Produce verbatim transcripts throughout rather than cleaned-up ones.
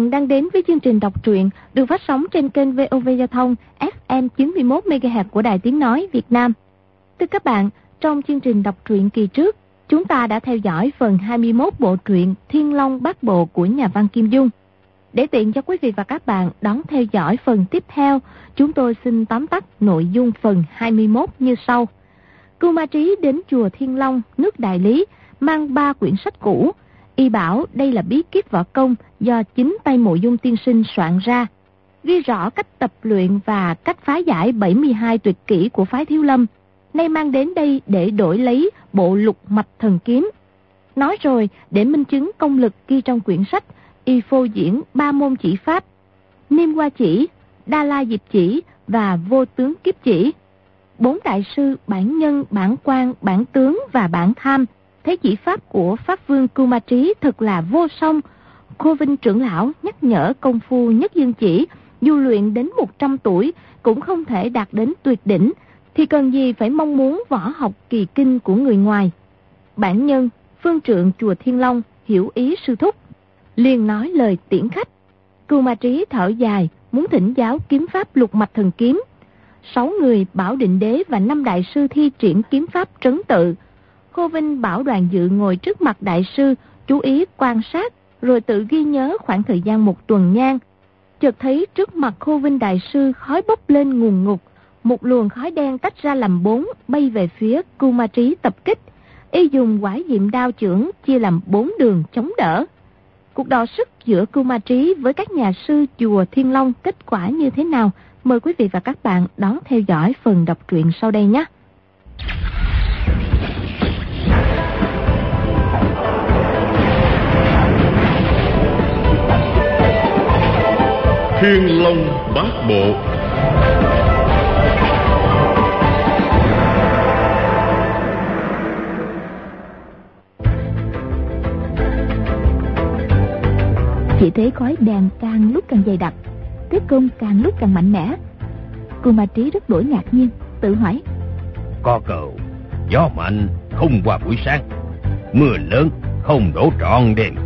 bạn đang đến với chương trình đọc truyện được phát sóng trên kênh vê o vê Giao thông ép em chín mươi mốt mê ga héc của Đài Tiếng Nói Việt Nam. Thưa các bạn, trong chương trình đọc truyện kỳ trước, chúng ta đã theo dõi phần hai mươi mốt bộ truyện Thiên Long Bát Bộ của nhà văn Kim Dung. Để tiện cho quý vị và các bạn đón theo dõi phần tiếp theo, chúng tôi xin tóm tắt nội dung phần hai mươi mốt như sau. Cưu Ma Trí đến chùa Thiên Long, nước Đại Lý, mang ba quyển sách cũ. Y bảo đây là bí kíp võ công do chính tay Mộ Dung tiên sinh soạn ra, ghi rõ cách tập luyện và cách phá giải bảy mươi hai tuyệt kỹ của phái Thiếu Lâm, nay mang đến đây để đổi lấy bộ Lục Mạch Thần Kiếm. Nói rồi, để minh chứng công lực ghi trong quyển sách, y phô diễn ba môn chỉ pháp: Niêm Hoa Chỉ, Đa La Diệp Chỉ và Vô Tướng Kiếp Chỉ. Bốn đại sư Bản Nhân, Bản Quan, Bản Tướng và Bản Tham thấy chỉ pháp của Pháp Vương Cưu Ma Trí thật là vô song. Khô Vinh trưởng lão nhắc nhở công phu Nhất Dương Chỉ, dù luyện đến một trăm tuổi cũng không thể đạt đến tuyệt đỉnh, thì cần gì phải mong muốn võ học kỳ kinh của người ngoài. Bản Nhân, phương trượng chùa Thiên Long, hiểu ý sư thúc, liền nói lời tiễn khách. Cưu Ma Trí thở dài, muốn thỉnh giáo kiếm pháp Lục Mạch Thần Kiếm. Sáu người Bảo Định Đế và năm đại sư thi triển kiếm pháp trấn tự. Khô Vinh bảo Đoàn Dự ngồi trước mặt đại sư, chú ý quan sát, rồi tự ghi nhớ khoảng thời gian một tuần nhang. Chợt thấy trước mặt Khô Vinh đại sư khói bốc lên ngùn ngụt, một luồng khói đen tách ra làm bốn, bay về phía Cưu Ma Trí tập kích. Y dùng Quải Diệm Đao chưởng chia làm bốn đường chống đỡ. Cuộc đọ sức giữa Cưu Ma Trí với các nhà sư chùa Thiên Long kết quả như thế nào? Mời quý vị và các bạn đón theo dõi phần đọc truyện sau đây nhé. Thiên Long Bát Bộ. Chỉ thấy khói đèn càng lúc càng dày đặc, thế công càng lúc càng mạnh mẽ. Cưu Ma Trí rất đổi ngạc nhiên, tự hỏi: có cậu, gió mạnh không qua buổi sáng, mưa lớn không đổ trọn đêm.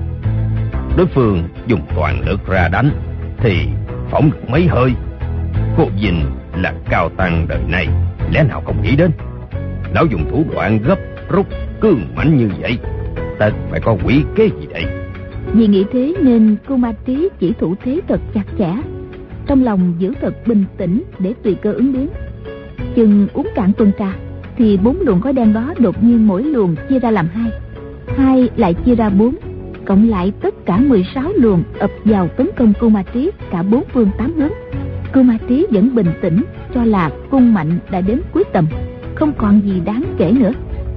Đối phương dùng toàn lực ra đánh thì phóng được mấy hơi. Cô Vinh là cao tăng đời này, lẽ nào không nghĩ đến lão dùng thủ đoạn gấp rút cương mãnh như vậy, tất phải có quỷ kế gì đây. Vì nghĩ thế nên Cưu Ma Trí chỉ thủ thế thật chặt chẽ, trong lòng giữ thật bình tĩnh để tùy cơ ứng biến. Chừng uống cạn tuần trà thì bốn luồng khói đen đó đột nhiên mỗi luồng chia ra làm hai, hai lại chia ra bốn, cộng lại tất cả mười sáu luồng ập vào tấn công Cưu Ma Trí cả bốn phương tám hướng. Cưu Ma Trí vẫn bình tĩnh, cho là cung mạnh đã đến cuối tầm, không còn gì đáng kể nữa.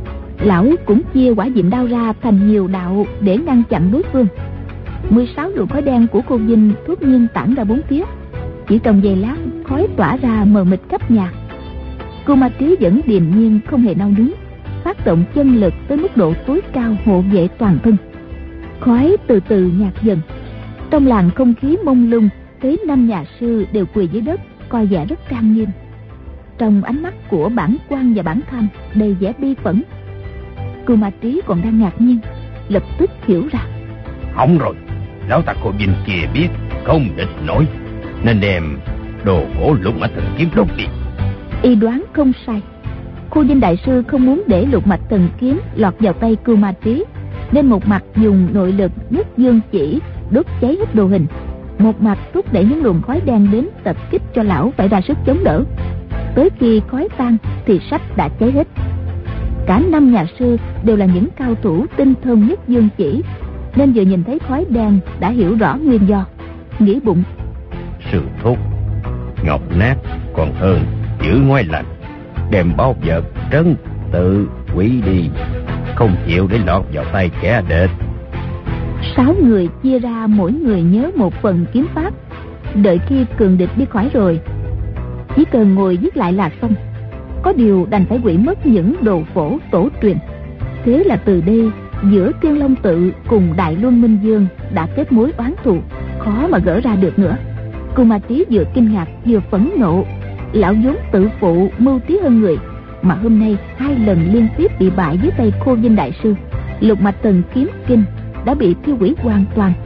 Lão cũng chia Hỏa Diệm Đao ra thành nhiều đạo để ngăn chặn đối phương. Mười sáu luồng khói đen của cô Vinh thốt nhiên tản ra bốn phía, chỉ trong giây lát khói tỏa ra mờ mịt khắp nhà. Cưu Ma Trí vẫn điềm nhiên không hề nao núng, phát động chân lực tới mức độ tối cao hộ vệ toàn thân. Khói từ từ nhạt dần, trong làng không khí mông lung, thấy năm nhà sư đều quỳ dưới đất, coi vẻ rất trang nghiêm. Trong ánh mắt của Bản Quan và Bản Tham đầy vẻ bi phẫn. Cưu Ma Trí còn đang ngạc nhiên, lập tức hiểu ra. Hỏng rồi, lão ta Cô Vinh kia biết không địch nổi, nên đem đồ gỗ Lục Mạch Thần Kiếm đốt đi. Y đoán không sai. Khô Vinh đại sư không muốn để Lục Mạch Thần Kiếm lọt vào tay Cưu Ma Trí, nên một mặt dùng nội lực Nhất Dương Chỉ đốt cháy hết đồ hình, một mặt thúc đẩy những luồng khói đen đến tập kích cho lão phải ra sức chống đỡ. Tới khi khói tan thì sách đã cháy hết. Cả năm nhà sư đều là những cao thủ tinh thông Nhất Dương Chỉ, nên vừa nhìn thấy khói đen đã hiểu rõ nguyên do, nghĩ bụng: sư thúc, ngọc nát còn hơn giữ ngoại lành, đem bao vật trấn tự quỷ đi, không chịu để lọt vào tay kẻ địch. Sáu người chia ra mỗi người nhớ một phần kiếm pháp, đợi khi cường địch đi khỏi rồi, chỉ cần ngồi viết lại là xong. Có điều đành phải hủy mất những đồ phổ tổ truyền. Thế là từ đây giữa Thiên Long Tự cùng Đại Luân Minh Dương đã kết mối oán thù, khó mà gỡ ra được nữa. Cưu Ma Trí vừa kinh ngạc vừa phẫn nộ. Lão vốn tự phụ mưu trí hơn người, mà hôm nay hai lần liên tiếp bị bại dưới tay Khô Vinh đại sư. Lục Mạch Thần Kiếm kinh đã bị thiêu hủy hoàn toàn.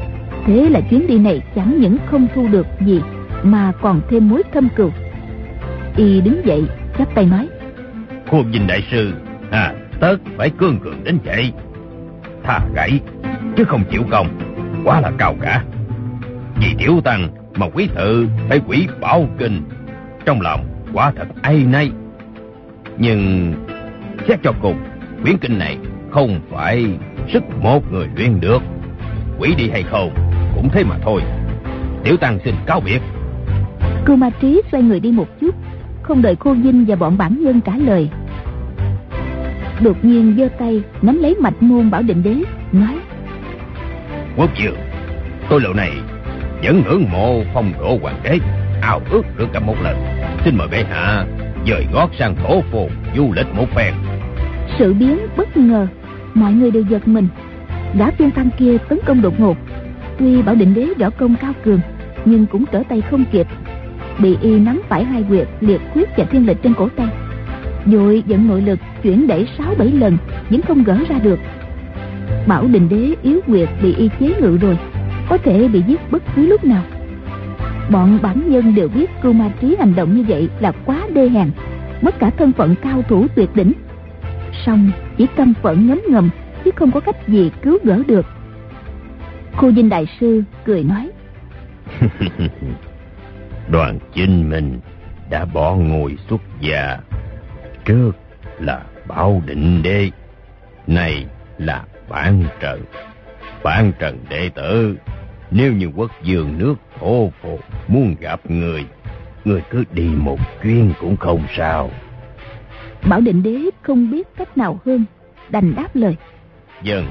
Thế là chuyến đi này chẳng những không thu được gì mà còn thêm mối thâm cừu. Y đứng dậy chắp tay nói: Khô Vinh đại sư, à, tất phải cương cường đến vậy. Thà gãy chứ không chịu công, quá là cao cả. Vì tiểu tăng mà quý thự phải quỷ bảo kinh, trong lòng quả thật áy náy. Nhưng xét cho cùng, quyển kinh này không phải sức một người luyện được. Quỷ đi hay không cũng thế mà thôi. Tiểu tăng xin cáo biệt. Cưu Ma Trí xoay người đi một chút, không đợi Khô Vinh và bọn bản nhân trả lời, đột nhiên giơ tay nắm lấy mạch môn Bảo Định Đế, nói: Quốc vương, tôi lâu này vẫn ngưỡng mộ phong độ hoàng đế, ao ước được gặp một lần. Xin mời bệ hạ dời gót sang thổ phồn du lịch một phen. Sự biến bất ngờ, mọi người đều giật mình. Gã phiên tăng kia tấn công đột ngột, tuy Bảo Định Đế võ công cao cường nhưng cũng trở tay không kịp, bị y nắm phải hai huyệt liệt huyết và thiên lịch trên cổ tay, vội dẫn nội lực chuyển đẩy sáu bảy lần vẫn không gỡ ra được. Bảo Định Đế yếu huyệt bị y chế ngự rồi, có thể bị giết bất cứ lúc nào. Bọn bản nhân đều biết Cưu Ma Trí hành động như vậy là quá đê hèn, mất cả thân phận cao thủ tuyệt đỉnh. Song chỉ căm phẫn ngấm ngầm chứ không có cách gì cứu gỡ được. Khô Vinh đại sư cười nói: Đoàn Chinh Minh đã bỏ ngôi xuất gia, trước là Bảo Định Đế, này là Bản Trần. Bản Trần đệ tử, nếu như quốc vương nước thổ phồn muốn gặp người, người cứ đi một chuyến cũng không sao. Bảo Định Đế không biết cách nào hơn, đành đáp lời: Vâng.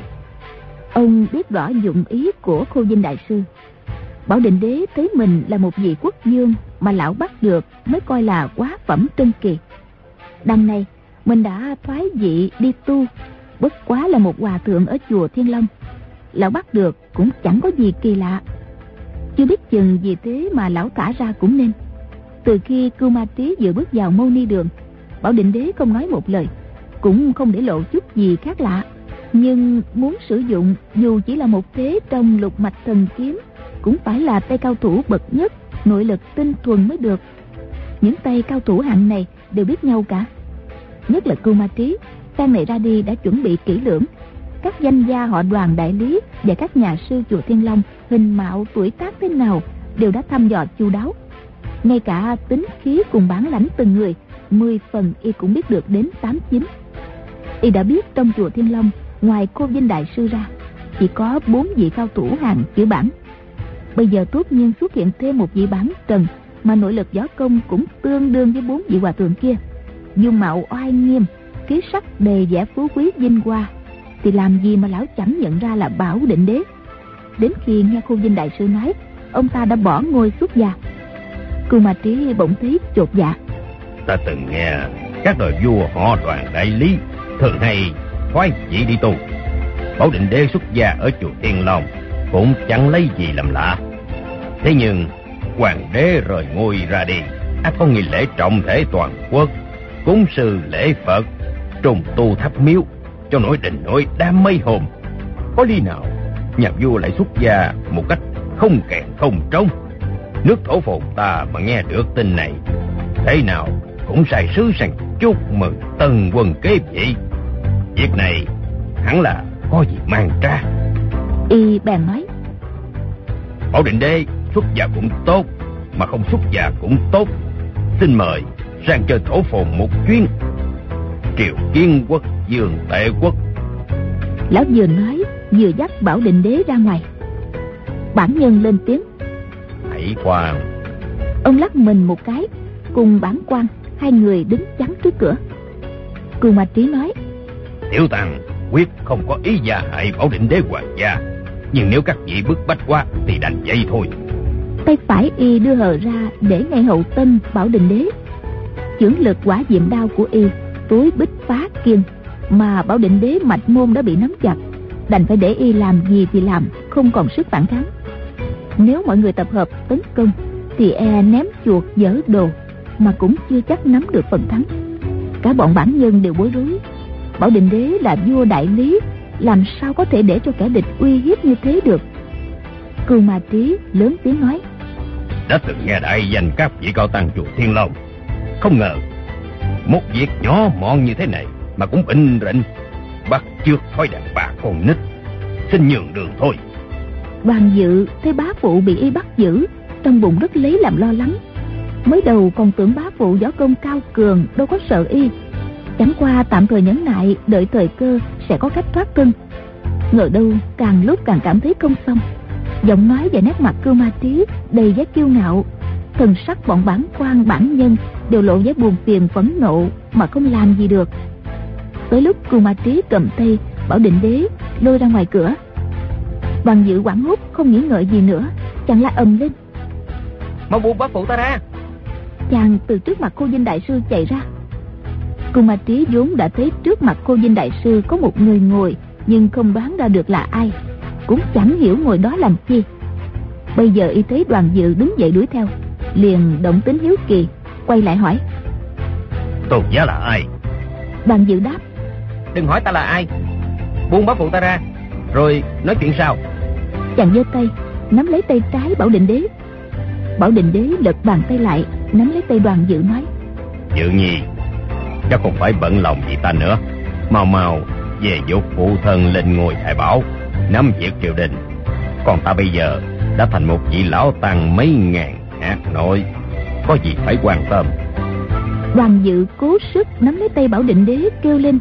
Ông biết rõ dụng ý của Khô Vinh đại sư. Bảo Định Đế thấy mình là một vị quốc vương mà lão bắt được mới coi là quá phẩm trân kỳ. Đằng này mình đã thoái vị đi tu, bất quá là một hòa thượng ở chùa Thiên Long. Lão bắt được cũng chẳng có gì kỳ lạ. Chưa biết chừng vì thế mà lão thả ra cũng nên. Từ khi Cưu Ma Trí vừa bước vào Mâu Ni Đường, Bảo Định Đế không nói một lời, cũng không để lộ chút gì khác lạ. Nhưng muốn sử dụng dù chỉ là một thế trong lục mạch thần kiếm, cũng phải là tay cao thủ bậc nhất, nội lực tinh thuần mới được. Những tay cao thủ hạng này đều biết nhau cả. Nhất là Cưu Ma Trí, phen này ra đi đã chuẩn bị kỹ lưỡng. Các danh gia họ Đoàn đại lý và các nhà sư chùa Thiên Long, hình mạo tuổi tác thế nào đều đã thăm dò chu đáo. Ngay cả tính khí cùng bản lãnh từng người, mười phần y cũng biết được đến tám chín. Y đã biết trong chùa Thiên Long, ngoài Khô Vinh đại sư ra, chỉ có bốn vị cao thủ hàng chữ Bản. Bây giờ突nhiên xuất hiện thêm một vị Bản Trần mà nội lực võ công cũng tương đương với bốn vị hòa thượng kia, dung mạo oai nghiêm, khí sắc đầy vẻ phú quý vinh hoa, thì làm gì mà lão chẳng nhận ra là Bảo Định Đế. Đến khi nghe Khô Vinh đại sư nói ông ta đã bỏ ngôi xuất gia, Cưu Ma Trí bỗng thấy chột dạ. Ta từng nghe các đời vua họ Đoàn đại lý thường hay thoái vị đi tu. Bảo Định Đế xuất gia ở chùa Thiên Long cũng chẳng lấy gì làm lạ. Thế nhưng hoàng đế rời ngôi ra đi, ắt có nghi lễ trọng thể toàn quốc, cúng sư lễ Phật, trùng tu thắp miếu, cho nổi đình nổi đám mấy hôm. Có lý nào nhà vua lại xuất gia một cách không kèn không trống? Nước thổ phồn ta mà nghe được tin này, thế nào cũng sai sứ sang chúc mừng tân quân kế vị. Việc này hẳn là có gì mang tra. Y bèn nói: Bảo Định Đế xuất gia cũng tốt, mà không xuất gia cũng tốt. Xin mời sang chơi thổ phồn một chuyến. Triều Kiến quốc vương Tệ quốc. Lão vừa nói vừa dắt Bảo Định Đế ra ngoài. Bản nhân lên tiếng: Hãy khoan. Ông lắc mình một cái, cùng Bản Quan hai người đứng chắn trước cửa. Cưu Ma Trí nói: Tiểu tăng quyết không có ý gia hại Bảo Định Đế hoàng gia, nhưng nếu các vị bức bách quá thì đành vậy thôi. Tay phải y đưa hờ ra để ngay hậu tâm Bảo Định Đế. Chưởng lực quả diệm đao của y tối bích phá kiên, mà Bảo Định Đế mạch môn đã bị nắm chặt, đành phải để y làm gì thì làm, không còn sức phản kháng. Nếu mọi người tập hợp tấn công thì e ném chuột dở đồ mà cũng chưa chắc nắm được phần thắng. Cả bọn bản nhân đều bối rối. Bảo Định Đế là vua đại lý, làm sao có thể để cho kẻ địch uy hiếp như thế được? Cưu Ma Trí lớn tiếng nói: Đã từng nghe đại danh các vị cao tăng chùa Thiên Long, không ngờ một việc nhỏ mọn như thế này mà cũng bình rịnh bắt chước thói đàn bà con nít, xin nhường đường thôi. Đoàn Dự thấy bá phụ bị y bắt giữ, trong bụng rất lấy làm lo lắng. Mới đầu còn tưởng bá phụ võ công cao cường, đâu có sợ y, chẳng qua tạm thời nhẫn nại đợi thời cơ sẽ có cách thoát thân. Ngờ đâu càng lúc càng cảm thấy không xong. Giọng nói và nét mặt Cưu Ma Trí đầy vẻ kiêu ngạo, thần sắc bọn bản quan bản nhân đều lộ vẻ buồn phiền phẫn nộ mà không làm gì được. Tới lúc Cưu Ma Trí cầm tay Bảo Định Đế lôi ra ngoài cửa, Đoàn Dự hoảng hốt không nghĩ ngợi gì nữa, chàng la ầm lên: Mau buông bá phụ ta ra! Chàng từ trước mặt Cô Dinh đại sư chạy ra. Cưu Ma Trí vốn đã thấy trước mặt Cô Dinh đại sư có một người ngồi, nhưng không đoán ra được là ai, cũng chẳng hiểu ngồi đó làm chi. Bây giờ y thấy Đoàn Dự đứng dậy đuổi theo, liền động tính hiếu kỳ, quay lại hỏi: Tôn giá là ai? Đoàn Dự đáp: Đừng hỏi ta là ai, buông bá phụ ta ra, rồi nói chuyện sau. Chàng giơ tay nắm lấy tay trái Bảo Định Đế. Bảo Định Đế lật bàn tay lại nắm lấy tay Đoàn Dự nói: Dự nhi, chắc không phải bận lòng vì ta nữa, mau mau về dục phụ thân lên ngôi Thái Bảo, nắm việc triều đình. Còn ta bây giờ đã thành một vị lão tăng mấy ngàn hạt nội, có gì phải quan tâm. Đoàn Dự cố sức nắm lấy tay Bảo Định Đế kêu lên: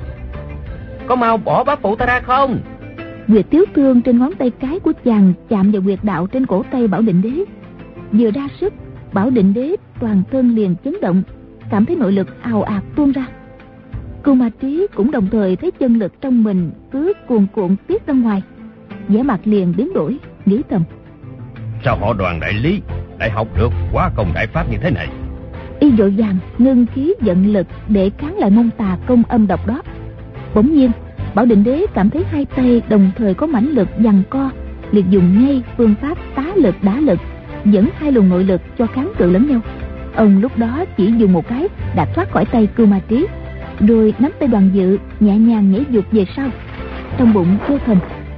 Có mau bỏ bá phụ ta ra không? Huyệt tiếu thương trên ngón tay cái của chàng chạm vào huyệt đạo trên cổ tay Bảo Định Đế. Vừa ra sức, Bảo Định Đế toàn thân liền chấn động, cảm thấy nội lực ào ạt tuôn ra. Cưu Ma Trí cũng đồng thời thấy chân lực trong mình cứ cuồn cuộn tiết ra ngoài, vẻ mặt liền biến đổi, nghĩ thầm: Sao họ Đoàn đại lý lại học được quá công đại pháp như thế này? Y vội vàng ngưng khí vận lực để kháng lại môn tà công âm độc đó. Bỗng nhiên Bảo Định Đế cảm thấy hai tay đồng thời có mãnh lực giằng co, liền dùng ngay phương pháp tá lực đá lực, dẫn hai luồng nội lực cho kháng cự lẫn nhau. Ông lúc đó chỉ dùng một cái đã thoát khỏi tay Cưu Ma Trí, rồi nắm tay Đoàn Dự nhẹ nhàng nhảy vụt về sau. Trong bụng kêu thầm: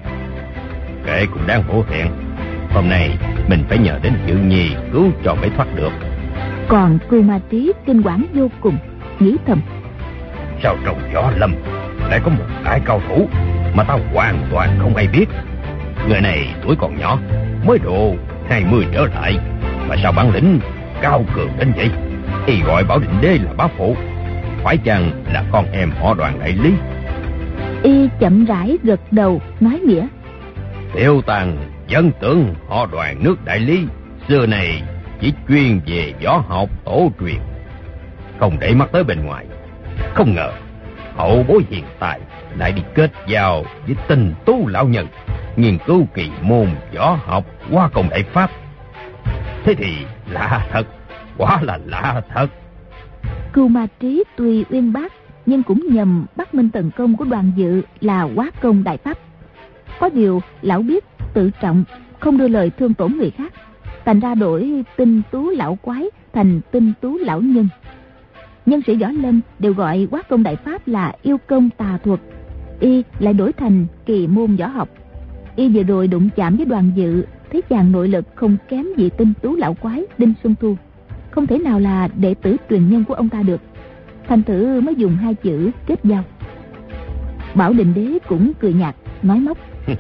Kệ cũng đáng hổ thẹn, hôm nay mình phải nhờ đến Dự nhi cứu cho mới thoát được. Còn Cưu Ma Trí kinh quản vô cùng, nghĩ thầm: Sao trong gió lâm lại có một đại cao thủ mà ta hoàn toàn không hay biết? Người này tuổi còn nhỏ, mới độ hai mươi trở lại, mà sao bản lĩnh cao cường đến vậy? Y gọi Bảo Định Đế là bá phụ, phải chăng là con em họ Đoàn đại lý? Y chậm rãi gật đầu nói nghĩa: Tiểu Tàng dân tưởng họ Đoàn nước đại lý xưa này chỉ chuyên về võ học tổ truyền, không để mắt tới bên ngoài. Không ngờ hậu bối hiện tại lại đi kết giao với Tinh Tú lão nhân, nghiên cứu kỳ môn võ học hóa công đại pháp. Thế thì lạ thật, quá là lạ thật. Cưu Ma Trí tuy uyên bác, nhưng cũng nhầm Bắc Minh Tần công của Đoàn Dự là hóa công đại pháp. Có điều lão biết tự trọng, không đưa lời thương tổn người khác, thành ra đổi Tinh Tú lão quái thành Tinh Tú lão nhân. Nhân sĩ võ lâm đều gọi hóa công đại pháp là yêu công tà thuật, y lại đổi thành kỳ môn võ học. Y vừa rồi đụng chạm với Đoàn Dự, thấy chàng nội lực không kém gì Tinh Tú lão quái Đinh Xuân Thu, không thể nào là đệ tử truyền nhân của ông ta được, thành thử mới dùng hai chữ kết giao. Bảo Định Đế cũng cười nhạt nói móc: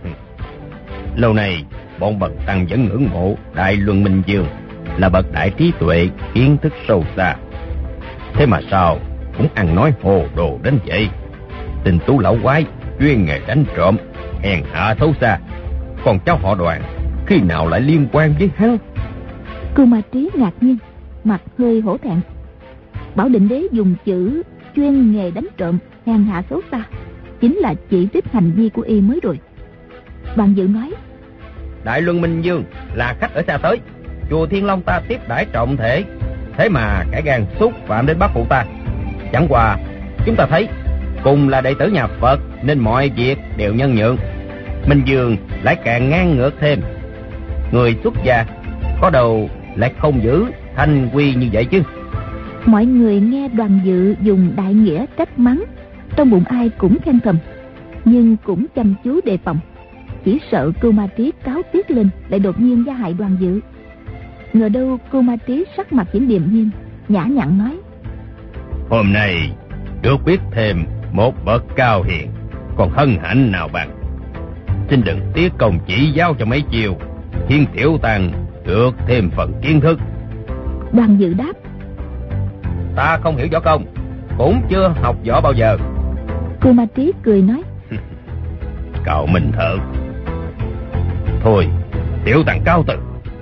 Lâu nay bọn bậc tăng vẫn ngưỡng mộ Đại Luân Minh Dương là bậc đại trí tuệ, kiến thức sâu xa, thế mà sao cũng ăn nói hồ đồ đến vậy? Tinh Tú lão quái chuyên nghề đánh trộm, hèn hạ xấu xa, còn cháu họ Đoàn khi nào lại liên quan với hắn? Cưu Ma Trí ngạc nhiên, mặt hơi hổ thẹn. Bảo Định Đế dùng chữ chuyên nghề đánh trộm, hèn hạ xấu xa chính là chỉ trích hành vi của y mới rồi. Đoàn Dự nói: Đại Luân Minh Dương là khách ở xa tới, chùa Thiên Long ta tiếp đãi trọng thể, thế mà cả gan xúc phạm đến bác phụ ta. Chẳng qua chúng ta thấy cùng là đệ tử nhà Phật nên mọi việc đều nhân nhượng, Minh Dương lại càng ngang ngược thêm. Người xuất gia có đầu lại không giữ thanh quy như vậy chứ. Mọi người nghe Đoàn Dự dùng đại nghĩa trách mắng, trong bụng ai cũng khen thầm, nhưng cũng chăm chú đề phòng. chỉ sợ Cưu Ma Trí cáo tiết lên lại đột nhiên gia hại Đoàn Dự. Ngờ đâu Cưu Ma Trí sắc mặt vẫn điềm nhiên, nhã nhặn nói: Hôm nay được biết thêm một bậc cao hiền, còn hân hạnh nào bằng. Xin đừng tiếc công chỉ giáo cho mấy chiều, khiến tiểu tàng được thêm phần kiến thức. Đoàn Dự đáp: Ta không hiểu võ công, cũng chưa học võ bao giờ. Cưu Ma Trí cười nói: Cậu mình thợ. Thôi, tiểu tàng cao từ.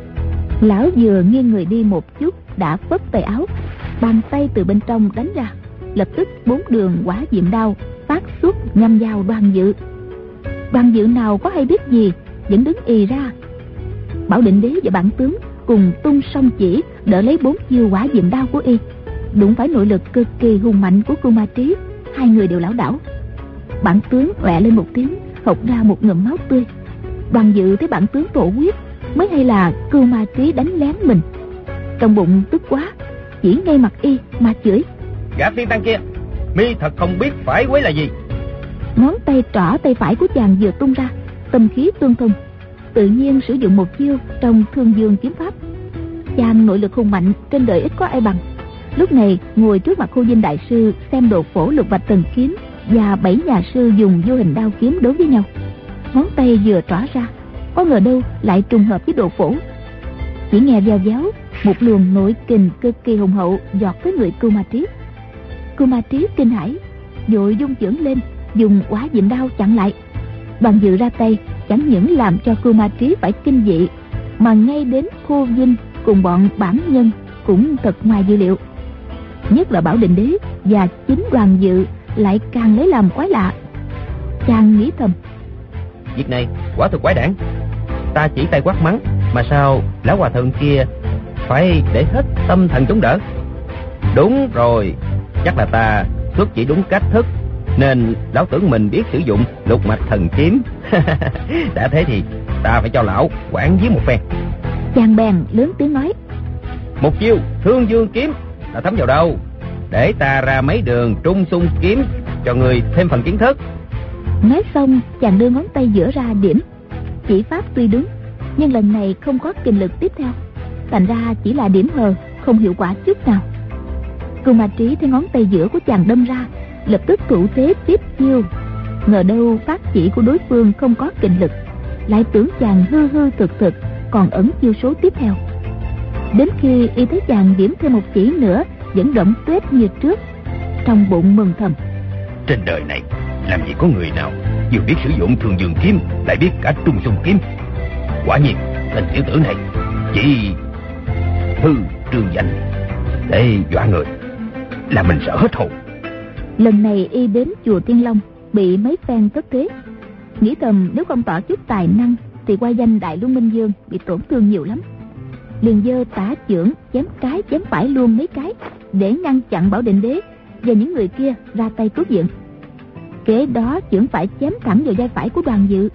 Lão vừa nghiêng người đi một chút đã phất tay áo, bàn tay từ bên trong đánh ra, lập tức bốn đường hỏa diệm đao phát xuất nhằm vào Đoàn Dự. Đoàn Dự nào có hay biết gì, vẫn đứng ì ra. Bảo Định Đế và Bản Tướng cùng tung song chỉ đỡ lấy bốn chiêu hỏa diệm đao của y, đụng phải nội lực cực kỳ hùng mạnh của Cưu Ma Trí, hai người đều lảo đảo. Bản Tướng ọe lên một tiếng, hộc ra một ngụm máu tươi. Đoàn Dự thấy Bản Tướng thổ huyết, mới hay là Cưu Ma Trí đánh lén mình. Trong bụng tức quá, chỉ ngay mặt y mà chửi: Gã phiên tăng kia, mi thật không biết phải quấy là gì. Ngón tay trỏ tay phải của chàng vừa tung ra, tâm khí tương thông, tự nhiên sử dụng một chiêu trong Thương Dương kiếm pháp. Chàng nội lực hùng mạnh, trên đời ít có ai bằng. Lúc này ngồi trước mặt Khu Dinh đại sư xem Đồ Phổ lục vạch thần kiếm và bảy nhà sư dùng vô hình đao kiếm đối với nhau. Ngón tay vừa trỏ ra, có ngờ đâu lại trùng hợp với Đồ Phổ. Chỉ nghe veo véo, một luồng nội kình cực kỳ hùng hậu giọt tới người Cưu Ma Trí. Cưu Ma Trí kinh hãi, vội dung chưởng lên, dùng hỏa diệm đao chặn lại. Đoàn Dự ra tay chẳng những làm cho Cưu Ma Trí phải kinh dị, mà ngay đến Khu Dinh cùng bọn Bản Nhân cũng thật ngoài dự liệu. Nhất là Bảo Định Đế và chính Đoàn Dự lại càng lấy làm quái lạ. Chàng nghĩ thầm: Việc này quả thực quái đản. Ta chỉ tay quát mắng, mà sao lão hòa thượng kia phải để hết tâm thần chống đỡ? Đúng rồi, chắc là ta xuất chỉ đúng cách thức, nên lão tưởng mình biết sử dụng lục mạch thần kiếm. Đã thế thì ta phải cho lão quản giết một phen. Chàng bèn lớn tiếng nói: Một chiêu Thương Dương kiếm đã thấm vào đâu, để ta ra mấy đường Trung Xung kiếm cho người thêm phần kiến thức. Nói xong chàng đưa ngón tay giữa ra điểm. Chỉ pháp tuy đúng, nhưng lần này không có kình lực tiếp theo, thành ra chỉ là điểm hờ, không hiệu quả chút nào. Cưu Ma Trí thấy ngón tay giữa của chàng đâm ra, lập tức thủ thế tiếp chiêu. Ngờ đâu phát chỉ của đối phương không có kình lực, lại tưởng chàng hư hư thực thực, còn ẩn chiêu số tiếp theo. Đến khi y thấy chàng điểm thêm một chỉ nữa vẫn đẫm tuét như trước, trong bụng mừng thầm: Trên đời này làm gì có người nào vừa biết sử dụng Thương Dương kiếm lại biết cả Trung Xung kiếm. Quả nhiên tên tiểu tử này chỉ hư trương danh để dọa người, làm mình sợ hết hồn. Lần này y đến chùa Tiên Long bị mấy phen thất thế, nghĩ thầm nếu không tỏ chút tài năng thì qua danh Đại Luân Minh Dương bị tổn thương nhiều lắm. Liền giơ tả chưởng chém trái chém phải luôn mấy cái để ngăn chặn Bảo Định Đế và những người kia ra tay cứu viện. Kế đó chưởng phải chém thẳng vào vai phải của Đoàn Dự.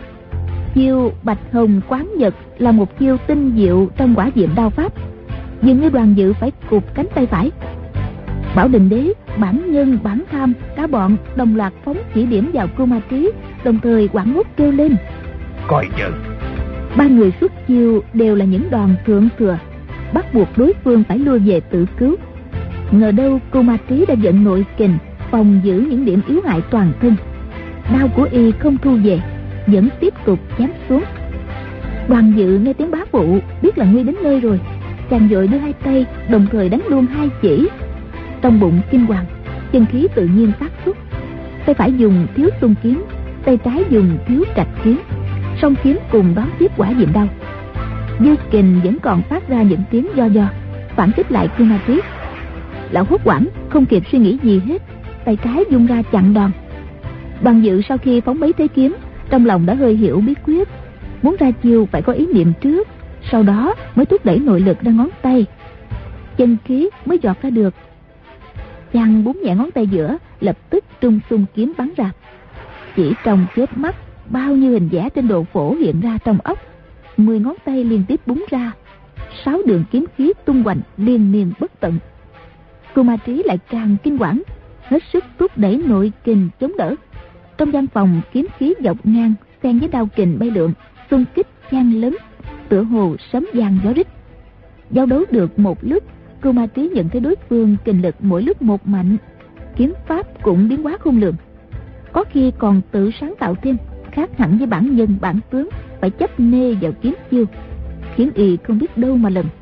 Chiêu Bạch Hồng Quán Nhật là một chiêu tinh diệu trong hỏa diệm đao pháp, dường như Đoàn Dự phải cụp cánh tay phải. Bảo Định Đế, Bản Nhân, Bản Tham cả bọn đồng loạt phóng chỉ điểm vào Cưu Ma Trí, đồng thời hoảng hốt kêu lên: Coi chừng! Ba người xuất chiêu đều là những đòn thượng thừa, bắt buộc đối phương phải lui về tự cứu. Ngờ đâu Cưu Ma Trí đã vận nội kình phòng giữ những điểm yếu hại toàn thân. Đao của y không thu về, vẫn tiếp tục chém xuống. Đoàn Dự nghe tiếng bá phụ biết là nguy đến nơi rồi, chàng vội đưa hai tay đồng thời đánh luôn hai chỉ. Trong bụng kinh hoàng, chân khí tự nhiên phát xuất. Tay phải dùng Thiếu Xung kiếm, tay trái dùng Thiếu Trạch kiếm, song kiếm cùng đón tiếp hỏa diệm đao. Dư kình vẫn còn phát ra những tiếng do do, phản kích lại Cưu Ma Trí. Lão hốt hoảng không kịp suy nghĩ gì hết, tay trái vung ra chặn đòn. Đoàn Dự sau khi phóng mấy thế kiếm, trong lòng đã hơi hiểu bí quyết, muốn ra chiêu phải có ý niệm trước, sau đó mới thúc đẩy nội lực ra ngón tay, chân khí mới giọt ra được. Chàng búng nhẹ ngón tay giữa, lập tức Trung Xung kiếm bắn ra. Chỉ trong chớp mắt, bao nhiêu hình vẽ trên Đồ Phổ hiện ra trong óc. Mười ngón tay liên tiếp búng ra, sáu đường kiếm khí tung hoành liên miên bất tận. Cưu Ma Trí lại càng kinh quản, hết sức thúc đẩy nội kình chống đỡ. Trong gian phòng kiếm khí dọc ngang xen với đao kình bay lượn, xung kích chen lớn, tựa hồ sấm vang gió rít. Giao đấu được một lúc, Cưu Ma Trí nhận thấy đối phương kình lực mỗi lúc một mạnh, kiếm pháp cũng biến hóa khôn lường, có khi còn tự sáng tạo thêm, khác hẳn với bản nhân bản tướng phải chấp nê vào kiếm chiêu, khiến y không biết đâu mà lần.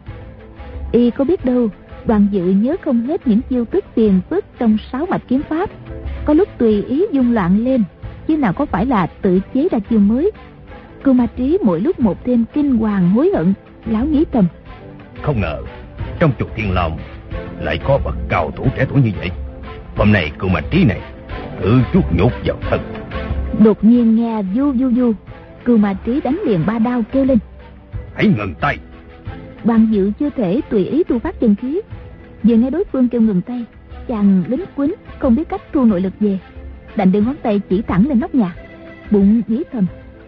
Y có biết đâu, Đoàn Dự nhớ không hết những chiêu thức tiền phức trong sáu mạch kiếm pháp, có lúc tùy ý dung loạn lên, chứ nào có phải là tự chế ra chiêu mới. Cưu Ma Trí mỗi lúc một thêm kinh hoàng hối hận, lão nghĩ thầm: không ngờ trong chùa Thiên Long lại có bậc cao thủ trẻ tuổi như vậy. Hôm nay Cưu Ma Trí này tự chuốt nhốt vào thân. Đột nhiên nghe du du du, Cưu Ma Trí đánh liền ba đao kêu lên: hãy ngừng tay. Đoàn Dự chưa thể tùy ý thu phát chân khí, vừa nghe đối phương kêu ngừng tay, chàng lính quýnh không biết cách thu nội lực về, đành đưa ngón tay chỉ thẳng lên nóc nhà, bụng nghĩ thầm: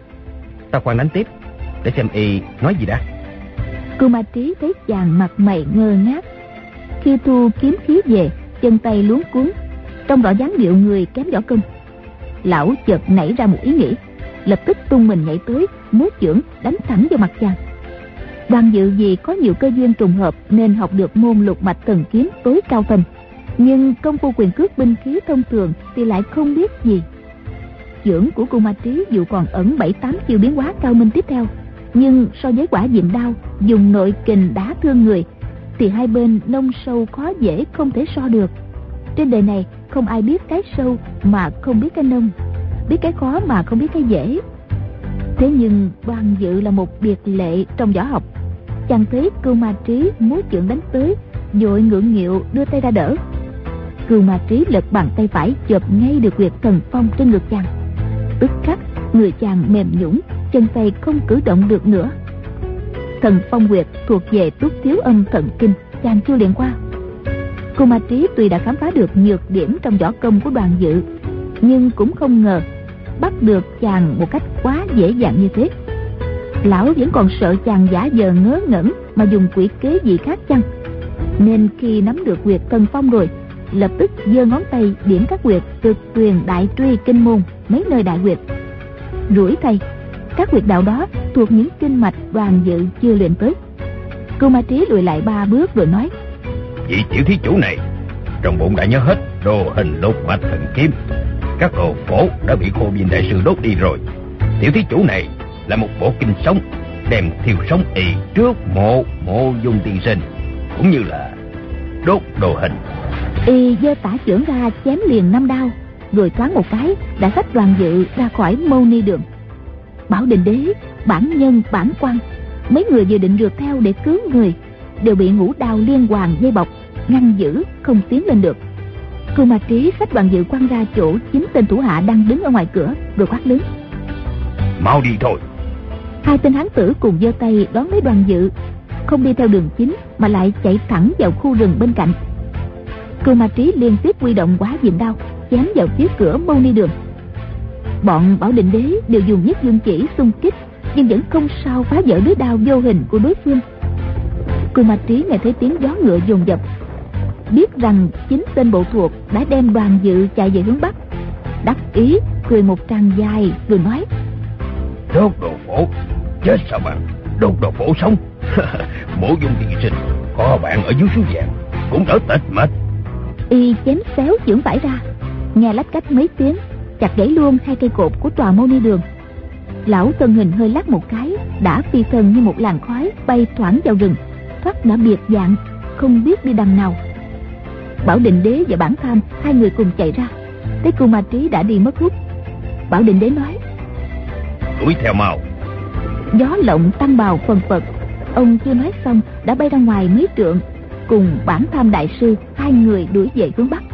ta khoan đánh tiếp để xem y nói gì đã. Cưu Ma Trí thấy chàng mặt mày ngơ ngác, khi thu kiếm khí về, chân tay luống cuống, trong rõ dáng điệu người kém võ công. Lão chợt nảy ra một ý nghĩ, lập tức tung mình nhảy tới, múa chưởng đánh thẳng vào mặt chàng. Đoàn Dự vì có nhiều cơ duyên trùng hợp nên học được môn lục mạch thần kiếm tối cao thành, nhưng công phu quyền cước binh khí thông thường thì lại không biết gì. Chưởng của Cưu Ma Trí dù còn ẩn bảy tám chiêu biến hóa cao minh tiếp theo, nhưng so với quả diệm đao dùng nội kình đá thương người thì hai bên nông sâu khó dễ không thể so được. Trên đời này không ai biết cái sâu mà không biết cái nông, biết cái khó mà không biết cái dễ. Thế nhưng Đoàn Dự là một biệt lệ trong võ học. Chàng thấy Cưu Ma Trí múa chưởng đánh tới, vội ngượng nghịu đưa tay ra đỡ. Cưu Ma Trí lật bàn tay phải chộp ngay được huyệt thần phong trên ngực chàng. Tức khắc người chàng mềm nhũn, chân tay không cử động được nữa. Thần phong huyệt thuộc về Túc Thiếu Âm Thần Kinh, chàng chưa luyện qua. Cưu Ma Trí tuy đã khám phá được nhược điểm trong võ công của Đoàn Dự, nhưng cũng không ngờ bắt được chàng một cách quá dễ dàng như thế. Lão vẫn còn sợ chàng giả vờ ngớ ngẩn mà dùng quỷ kế gì khác chăng, nên khi nắm được huyệt thần phong rồi, lập tức giơ ngón tay điểm các huyệt cực tuyền, đại truy, kinh môn mấy nơi đại huyệt. Rủi thay, các huyệt đạo đó thuộc những kinh mạch Đoàn Dự chưa luyện tới. Cưu Ma Trí lùi lại ba bước rồi nói: vị tiểu thí chủ này trong bụng đã nhớ hết đồ hình lục mạch thần kiếm, các đồ phổ đã bị Khô Biên đại sư đốt đi rồi. Tiểu thí chủ này là một bộ kinh sống, đem thiêu sống y trước mộ mộ Dung tiên sinh, cũng như là đốt đồ hình. Y giơ tả chưởng ra chém liền năm đao, rồi thoáng một cái đã xách Đoàn Dự ra khỏi Mâu Ni Đường. Bảo Định Đế, Bản Nhân, Bản Quan, mấy người vừa định rượt theo để cứu người, đều bị ngũ đao liên hoàn dây bọc ngăn giữ, không tiến lên được. Cưu Ma Trí xách Đoàn Dự quăng ra chỗ chính tên thủ hạ đang đứng ở ngoài cửa, rồi quát lớn: mau đi thôi. Hai tên hán tử cùng giơ tay đón lấy Đoàn Dự, không đi theo đường chính mà lại chạy thẳng vào khu rừng bên cạnh. Cưu Ma Trí liên tiếp huy động Quá Diệm Đao chém vào phía cửa Mâu Ni Đường. Bọn Bảo Định Đế đều dùng nhất dương chỉ xung kích, nhưng vẫn không sao phá vỡ lưới đao vô hình của đối phương. Cưu Ma Trí nghe thấy tiếng gió ngựa dồn dập, biết rằng chính tên bộ thuộc đã đem Đoàn Dự chạy về hướng bắc, đắc ý cười một tràng dài rồi nói: đốt đồ phổ chết sao bạn, đốt đồ phổ sống. Mộ Dung tiên sinh có bạn ở dưới suối vàng cũng đỡ tịch mệt. Y chém xéo chưởng phải ra, nghe lách cách mấy tiếng, chặt gãy luôn hai cây cột của tòa Mâu Ni Đường. Lão thân hình hơi lắc một cái, đã phi thân như một làn khói bay thoảng vào rừng, thoát đã biệt dạng, không biết đi đằng nào. Bảo Định Đế và Bản Tham hai người cùng chạy ra, thấy Cưu Ma Trí đã đi mất hút. Bảo Định Đế nói: đuổi theo mau. Gió lộng tăng bào phần phật, ông chưa nói xong đã bay ra ngoài mấy trượng, cùng Bản Tham đại sư hai người đuổi về hướng bắc.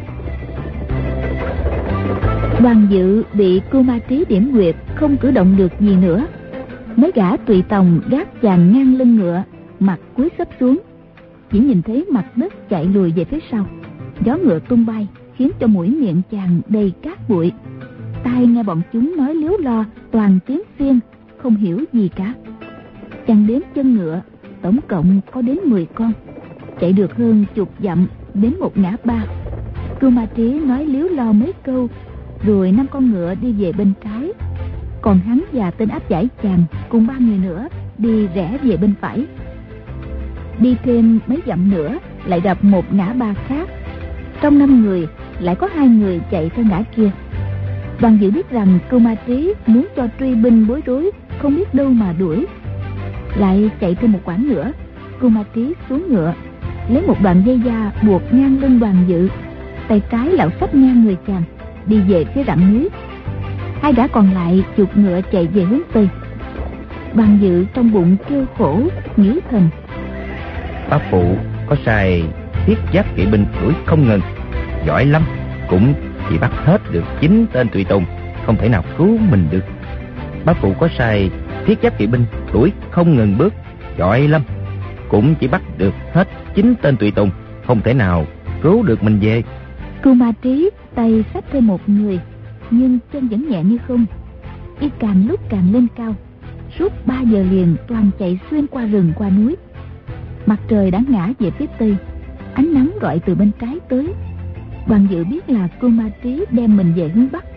Đoàn Dự bị Cưu Ma Trí điểm huyệt, không cử động được gì nữa. Mấy gã tùy tòng gác chàng ngang lưng ngựa, mặt cúi sấp xuống, chỉ nhìn thấy mặt đất chạy lùi về phía sau. Gió ngựa tung bay khiến cho mũi miệng chàng đầy cát bụi. Tai nghe bọn chúng nói líu lo toàn tiếng xiên, không hiểu gì cả. Chàng đếm chân ngựa, tổng cộng có đến mười con, chạy được hơn chục dặm đến một ngã ba. Cưu Ma Trí nói líu lo mấy câu, rồi năm con ngựa đi về bên trái. Còn hắn và tên áp giải chàng cùng ba người nữa đi rẽ về bên phải. Đi thêm mấy dặm nữa lại gặp một ngã ba khác. Trong năm người lại có hai người chạy theo ngã kia. Đoàn Dự biết rằng Cưu Ma Trí muốn cho truy binh bối rối, không biết đâu mà đuổi. Lại chạy thêm một quãng nữa, Cưu Ma Trí xuống ngựa, lấy một đoạn dây da buộc ngang lưng Đoàn Dự, tay trái lão xách ngang người chàng, đi về phía rặng núi. Hai gã còn lại chuột ngựa chạy về hướng tây. Đoàn Dự trong bụng kêu khổ, nghĩ thầm: Bác phụ có sai thiết giáp kỵ binh đuổi không ngừng, giỏi lắm, cũng chỉ bắt hết được chín tên tùy tùng, không thể nào cứu mình được. Bác phụ có sai thiết giáp kỵ binh đuổi không ngừng bước, giỏi lắm, cũng chỉ bắt được hết chín tên tùy tùng, không thể nào cứu được mình về. Cưu Ma Trí tay xách thêm một người, nhưng chân vẫn nhẹ như không. Y càng lúc càng lên cao, suốt ba giờ liền toàn chạy xuyên qua rừng qua núi. Mặt trời đã ngã về phía tây, ánh nắng rọi từ bên trái tới. Đoàn Dự biết là Cưu Ma Trí đem mình về hướng bắc.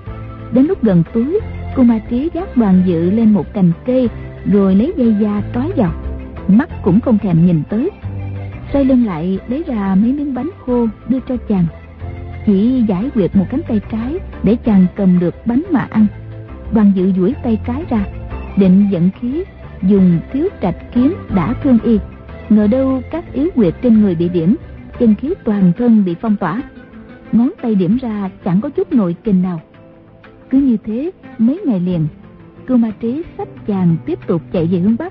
Đến lúc gần tối, Cưu Ma Trí gác Đoàn Dự lên một cành cây, rồi lấy dây da trói vào, mắt cũng không thèm nhìn tới. Xoay lưng lại lấy ra mấy miếng bánh khô đưa cho chàng, chỉ giải quyết một cánh tay trái để chàng cầm được bánh mà ăn. Đoàn Dự duỗi tay trái ra, định vận khí dùng thiếu trạch kiếm đả thương y. Ngờ đâu các yếu huyệt trên người bị điểm, chân khí toàn thân bị phong tỏa, ngón tay điểm ra chẳng có chút nội kình nào. Cứ như thế mấy ngày liền, Cưu Ma Trí xách chàng tiếp tục chạy về hướng bắc.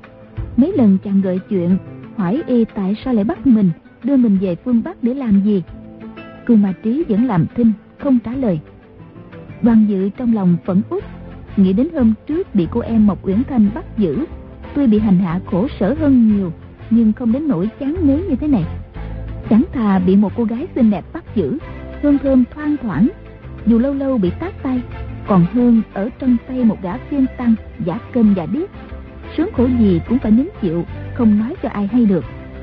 Mấy lần chàng gợi chuyện hỏi y tại sao lại bắt mình, đưa mình về phương bắc để làm gì. Cưu Ma Trí vẫn làm thinh, không trả lời. Đoàn Dự trong lòng phẫn uất, nghĩ đến hôm trước bị cô em Mộc Uyển Thanh bắt giữ. Tuy bị hành hạ khổ sở hơn nhiều, nhưng không đến nỗi chán ngấy như thế này. Chẳng thà bị một cô gái xinh đẹp bắt giữ, hương thơm thoang thoảng, dù lâu lâu bị tát tay, còn hơn ở trong tay một gã phiên tăng giả câm giả điếc. Sướng khổ gì cũng phải nín chịu, không nói cho ai hay được.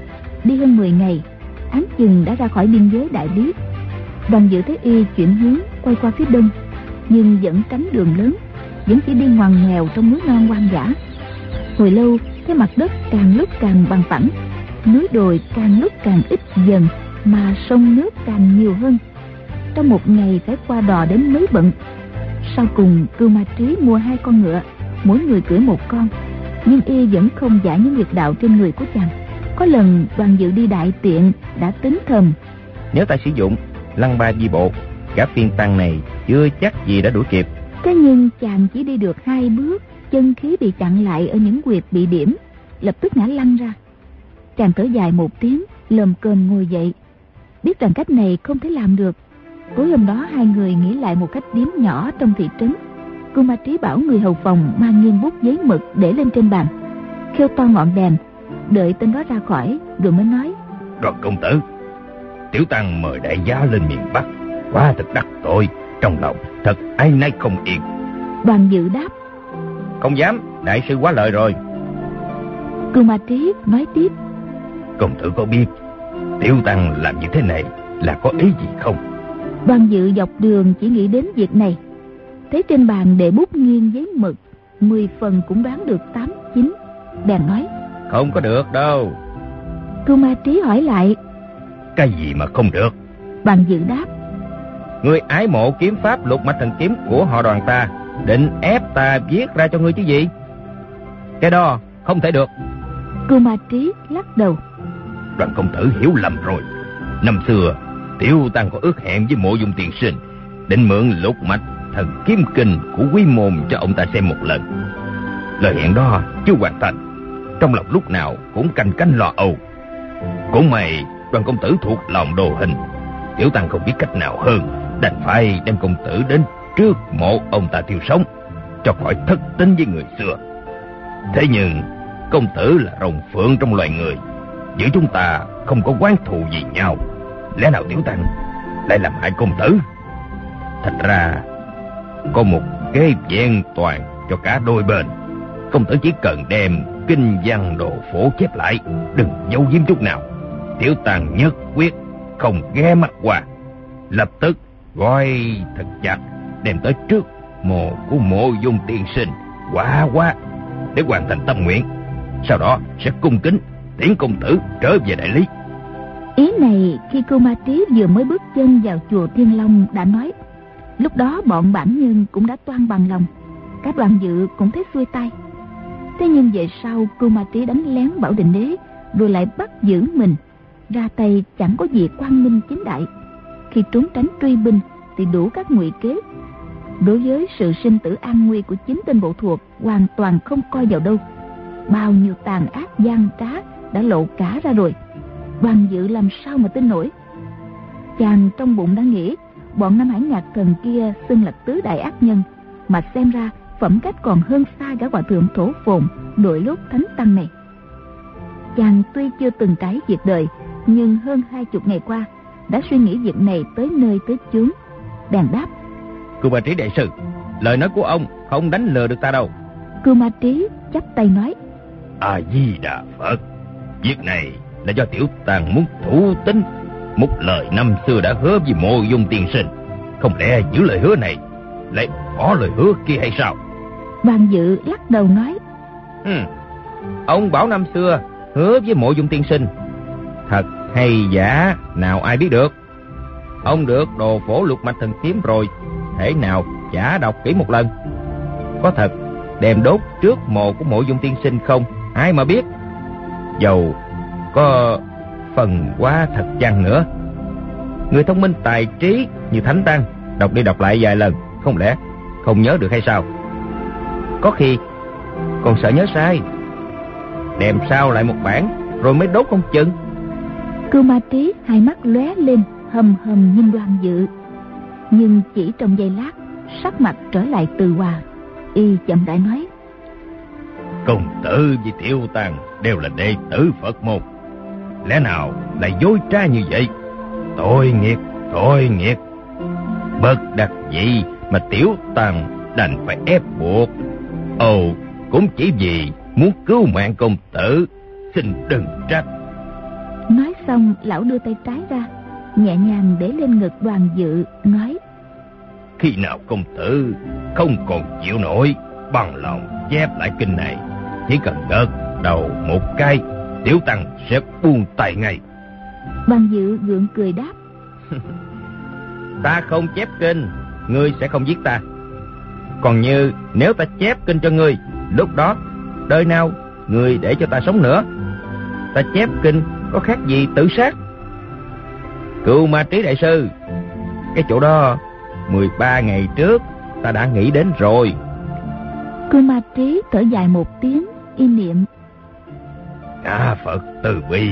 Đi hơn mười ngày, áng chừng đã ra khỏi biên giới Đại Lý. Đoàn Dự thấy y chuyển hướng quay qua phía đông, nhưng vẫn tránh đường lớn, vẫn chỉ đi ngoằn nghèo trong núi non hoang dã. Hồi lâu thấy mặt đất càng lúc càng bằng phẳng, núi đồi càng lúc càng ít dần, mà sông nước càng nhiều hơn. Trong một ngày phải qua đò đến mấy bận. Sau cùng Cưu Ma Trí mua hai con ngựa, mỗi người cưỡi một con, nhưng y vẫn không giải những huyệt đạo trên người của chàng. Có lần Đoàn Dự đi đại tiện đã tính thầm: nếu ta sử dụng lăng ba di bộ, gã phiên tăng này chưa chắc gì đã đuổi kịp. Thế nhưng chàng chỉ đi được hai bước, chân khí bị chặn lại ở những huyệt bị điểm, lập tức ngã lăn ra. Chàng thở dài một tiếng, lồm cồm ngồi dậy, biết rằng cách này không thể làm được. Tối hôm đó hai người nghĩ lại một cách điếm nhỏ trong thị trấn. Cưu Ma Trí bảo người hầu phòng mang nghiêng bút giấy mực để lên trên bàn, khêu to ngọn đèn, đợi tên đó ra khỏi rồi mới nói: Đoàn công tử, tiểu tăng mời đại giá lên miền Bắc, quá thật đắc tội, trong lòng thật áy náy không yên. Đoàn Dự đáp: Không dám, đại sư quá lời rồi. Cưu Ma Trí nói tiếp: Công tử có biết tiểu tăng làm như thế này là có ý gì không? Đoàn Dự dọc đường chỉ nghĩ đến việc này. Thấy trên bàn để bút nghiêng giấy mực, mười phần cũng đoán được tám chín, bèn nói: Không có được đâu. Cưu Ma Trí hỏi lại: Cái gì mà không được? Đoàn Dự đáp: Ngươi ái mộ kiếm pháp lục mạch thần kiếm của họ Đoàn ta, định ép ta viết ra cho ngươi chứ gì? Cái đó không thể được. Cưu Ma Trí lắc đầu: Đoàn công tử hiểu lầm rồi. Năm xưa tiểu tăng có ước hẹn với Mộ Dung tiên sinh, định mượn lục mạch thần kiếm kinh của Quý môn cho ông ta xem một lần. Lời hẹn đó chưa hoàn thành, trong lòng lúc nào cũng canh cánh lo âu. Cũng may Đoàn công tử thuộc lòng đồ hình, tiểu tăng không biết cách nào hơn, đành phải đem công tử đến trước mộ ông ta thiêu sống, cho khỏi thất tín với người xưa. Thế nhưng công tử là rồng phượng trong loài người, giữa chúng ta không có oán thù gì nhau, lẽ nào tiểu tăng lại làm hại công tử? Thật ra có một kế vẹn toàn cho cả đôi bên. Công tử chỉ cần đem kinh văn đồ phổ chép lại, đừng giấu giếm chút nào. Tiểu tăng nhất quyết không ghé mắt qua, lập tức gói thật chặt đem tới trước mồ của Mộ Dung tiên sinh quá quá để hoàn thành tâm nguyện. Sau đó sẽ cung kính tiễn công tử trở về đại lý. Ý này khi cô Ma Trí vừa mới bước chân vào chùa Thiên Long đã nói. Lúc đó bọn bản nhân cũng đã toan bằng lòng, các đoàn dự cũng thấy xuôi tay. Thế nhưng về sau cô Ma Trí đánh lén Bảo Định Đế, rồi lại bắt giữ mình, ra tay chẳng có gì quang minh chính đại. Khi trốn tránh truy binh thì đủ các ngụy kế. Đối với sự sinh tử an nguy của chính tên bộ thuộc hoàn toàn không coi vào đâu. Bao nhiêu tàn ác gian trá đã lộ cả ra rồi, đoàn dự làm sao mà tin nổi. Chàng trong bụng đã nghĩ bọn Nam Hải Nhạc Thần kia xưng là tứ đại ác nhân, mà xem ra phẩm cách còn hơn xa cả hòa thượng Thổ Phồn đội lốt thánh tăng này. Chàng tuy chưa từng trải việc đời, nhưng hơn hai chục ngày qua đã suy nghĩ việc này tới nơi tới chốn. Bèn đáp: Cưu Ma Trí đại sư, lời nói của ông không đánh lừa được ta đâu. Cưu Ma Trí chắp tay nói: A Di Đà Phật, việc này là do tiểu tàng muốn thủ tín một lời năm xưa đã hứa với Mộ Dung tiên sinh. Không lẽ giữ lời hứa này lại bỏ lời hứa kia hay sao? Đoàn dự lắc đầu nói: ừ, Ông bảo năm xưa hứa với Mộ Dung tiên sinh, thật hay giả nào ai biết được. Ông được đồ phổ lục mạch thần kiếm rồi, thể nào chả đọc kỹ một lần. Có thật đem đốt trước mộ của Mộ Dung tiên sinh không, ai mà biết. Dầu có phần quá thật chăng nữa, người thông minh tài trí như Thánh Tăng đọc đi đọc lại vài lần, không lẽ không nhớ được hay sao? Có khi còn sợ nhớ sai, đem sao lại một bản rồi mới đốt không chừng. Cưu Ma Trí hai mắt lóe lên, hầm hầm nhìn Đoàn dự, nhưng chỉ trong giây lát sắc mặt trở lại từ hòa. Y chậm rãi nói: Công tử với tiểu tàng đều là đệ tử Phật môn, lẽ nào lại dối trá như vậy? Tội nghiệp, tội nghiệp. Bất đắc dĩ mà tiểu tàng đành phải ép buộc. Ồ, cũng chỉ vì muốn cứu mạng công tử, xin đừng trách. Nói xong lão đưa tay trái ra, nhẹ nhàng để lên ngực Đoàn dự, nói: Khi nào công tử không còn chịu nổi, bằng lòng chép lại kinh này, chỉ cần gật đầu một cái, tiểu tăng sẽ buông tay ngay. Đoàn dự gượng cười đáp: Ta không chép kinh, ngươi sẽ không giết ta. Còn như nếu ta chép kinh cho ngươi, lúc đó đời nào ngươi để cho ta sống nữa? Ta chép kinh có khác gì tự sát? Cưu Ma Trí đại sư, cái chỗ đó mười ba ngày trước ta đã nghĩ đến rồi. Cưu Ma Trí thở dài một tiếng, y niệm: A Phật từ bi.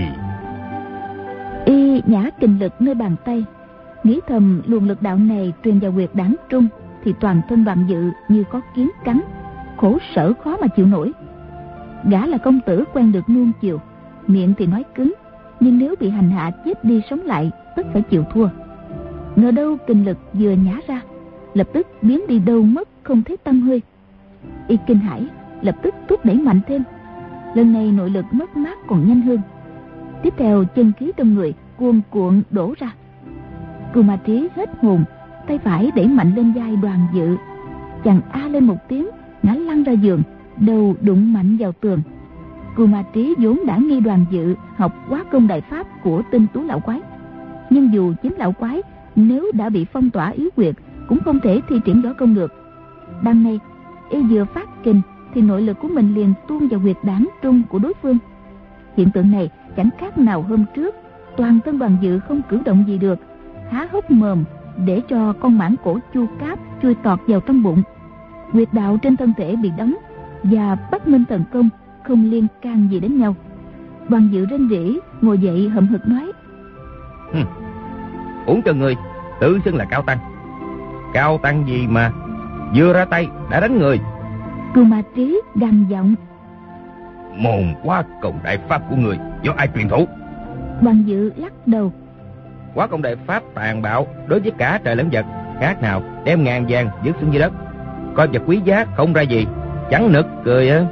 Y nhả kình lực nơi bàn tay, nghĩ thầm luồng lực đạo này truyền vào huyệt đảng trung thì toàn thân Đoàn dự như có kiến cắn, khổ sở khó mà chịu nổi. Gã là công tử quen được nuông chiều, miệng thì nói cứng, nhưng nếu bị hành hạ chết đi sống lại tất phải chịu thua. Ngờ đâu kình lực vừa nhả ra, lập tức biến đi đâu mất không thấy tăm hơi. Y kinh hãi, lập tức thúc đẩy mạnh thêm. Lần này nội lực mất mát còn nhanh hơn. Tiếp theo chân khí trong người cuồn cuộn đổ ra. Cưu Ma Trí hết hồn, tay phải đẩy mạnh lên vai Đoàn dự. Chàng a lên một tiếng, ngã lăn ra giường, đầu đụng mạnh vào tường. Cưu Ma Trí vốn đã nghi Đoàn dự học Hóa Công Đại Pháp của Tinh Tú lão quái, nhưng dù chính lão quái nếu đã bị phong tỏa yếu huyệt cũng không thể thi triển võ công được. Đằng này y vừa phát kình thì nội lực của mình liền tuôn vào huyệt đảng trung của đối phương. Hiện tượng này chẳng khác nào hôm trước toàn thân Đoàn dự không cử động gì được, há hốc mồm để cho con mãng cổ chu cáp chui tọt vào trong bụng. Huyệt đạo trên thân thể bị đóng và Bắc Minh thần công không liên can gì đến nhau. Đoàn dự rên rỉ ngồi dậy hậm hực nói: Hừm, uổng cho người tự xưng là cao tăng. Cao tăng gì mà vừa ra tay đã đánh người? Cưu Ma Trí gằn giọng: Môn Hóa Công Đại Pháp của người do ai truyền thủ? Đoàn dự lắc đầu: Hóa Công Đại Pháp tàn bạo đối với cả trời lẫn vật, khác nào đem ngàn vàng vứt xuống dưới đất, coi vật quý giá không ra gì, chẳng nực cười á.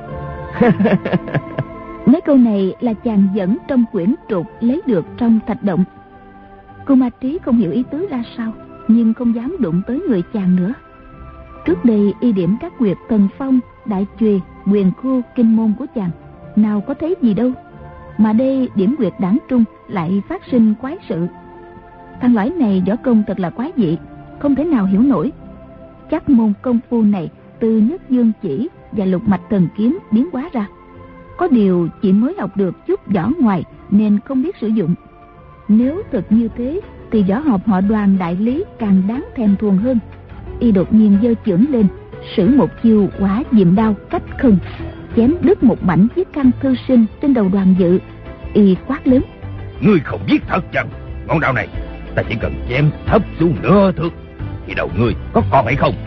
Mấy câu này là chàng dẫn trong quyển trục lấy được trong thạch động. Cưu Ma Trí không hiểu ý tứ ra sao, nhưng không dám đụng tới người chàng nữa. Trước đây y điểm các huyệt Thần Phong, Đại Chùy, Quyền Khu, Kinh Môn của chàng, nào có thấy gì đâu, mà đây điểm huyệt Đảng Trung lại phát sinh quái sự. Thằng lõi này võ công thật là quái dị, không thể nào hiểu nổi. Chắc môn công phu này từ Nhất Dương Chỉ và Lục Mạch Thần Kiếm biến hóa ra. Có điều chỉ mới học được chút võ ngoài nên không biết sử dụng. Nếu thật như thế thì võ học họ Đoàn đại lý càng đáng thèm thuồng hơn. Y đột nhiên giơ chưởng lên, sử một chiêu Hỏa Diệm Đao cách không, chém đứt một mảnh chiếc khăn thư sinh trên đầu Đoàn Dự. Y quát lớn: Ngươi không biết thật chăng? Ngọn đao này ta chỉ cần chém thấp xuống nửa thước thì đầu ngươi có còn hay không?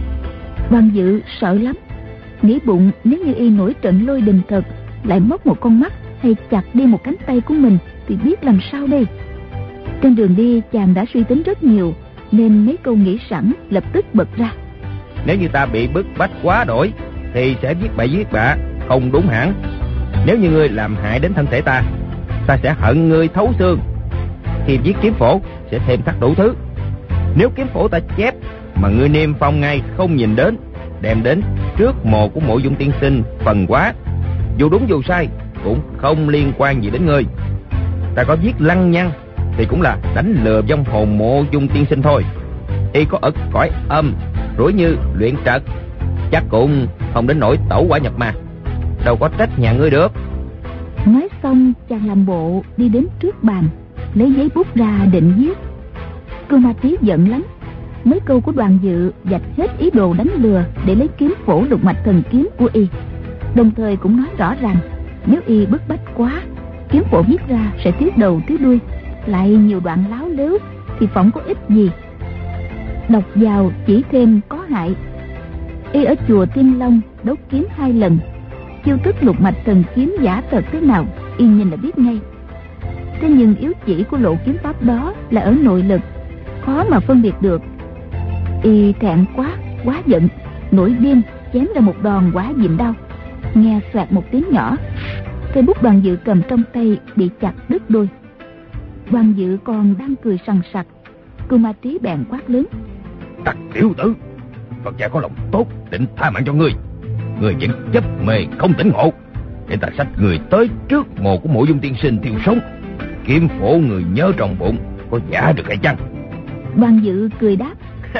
Đoàn Dự sợ lắm, nghĩ bụng nếu như y nổi trận lôi đình thật, lại mất một con mắt hay chặt đi một cánh tay của mình thì biết làm sao đây. Trên đường đi chàng đã suy tính rất nhiều, nên mấy câu nghĩ sẵn lập tức bật ra: Nếu như ta bị bức bách quá đổi thì sẽ giết bậy giết bạ, không đúng hẳn. Nếu như ngươi làm hại đến thân thể ta, ta sẽ hận ngươi thấu xương. Khi giết kiếm phổ sẽ thêm thắt đủ thứ. Nếu kiếm phổ ta chép mà ngươi niêm phong ngay không nhìn đến, đem đến trước mộ của Mộ Dung tiên sinh phần quá, dù đúng dù sai cũng không liên quan gì đến ngươi. Ta có giết lăng nhăng thì cũng là đánh lừa vong hồn Mộ Dung tiên sinh thôi. Y có ở cõi âm rủi như luyện trật, chắc cũng không đến nỗi tẩu quả nhập ma, đâu có trách nhà ngươi được. Nói xong chàng làm bộ đi đến trước bàn, lấy giấy bút ra định viết. Cưu Ma Trí giận lắm, mấy câu của Đoàn Dự vạch hết ý đồ đánh lừa để lấy kiếm phổ Lục Mạch Thần Kiếm của y, đồng thời cũng nói rõ ràng nếu y bức bách quá, kiếm phổ viết ra sẽ thiếu đầu thiếu đuôi, lại nhiều đoạn láo lếu thì phỏng có ích gì. Đọc vào chỉ thêm có hại. Y ở chùa Tiên Long đấu kiếm hai lần, chiêu thức Lục Mạch Thần Kiếm giả tật thế nào y nhìn là biết ngay. Thế nhưng yếu chỉ của lộ kiếm pháp đó là ở nội lực, khó mà phân biệt được. Y thẹn quá, quá giận, nổi điên chém ra một đòn Hỏa Diệm Đao, nghe xoẹt một tiếng nhỏ, cây bút Đoàn Dự cầm trong tay bị chặt đứt đôi. Đoàn Dự còn đang cười sằng sặc, Cưu Ma Trí bèn quát lớn: Tặc tiểu tử, Phật gia có lòng tốt định tha mạng cho ngươi, ngươi vẫn chấp mê không tỉnh ngộ, để ta xách người tới trước mộ của Mộ Dung tiên sinh thiêu sống. Kiếm phổ người nhớ trong bụng có giả được hay chăng? Đoàn Dự cười đáp: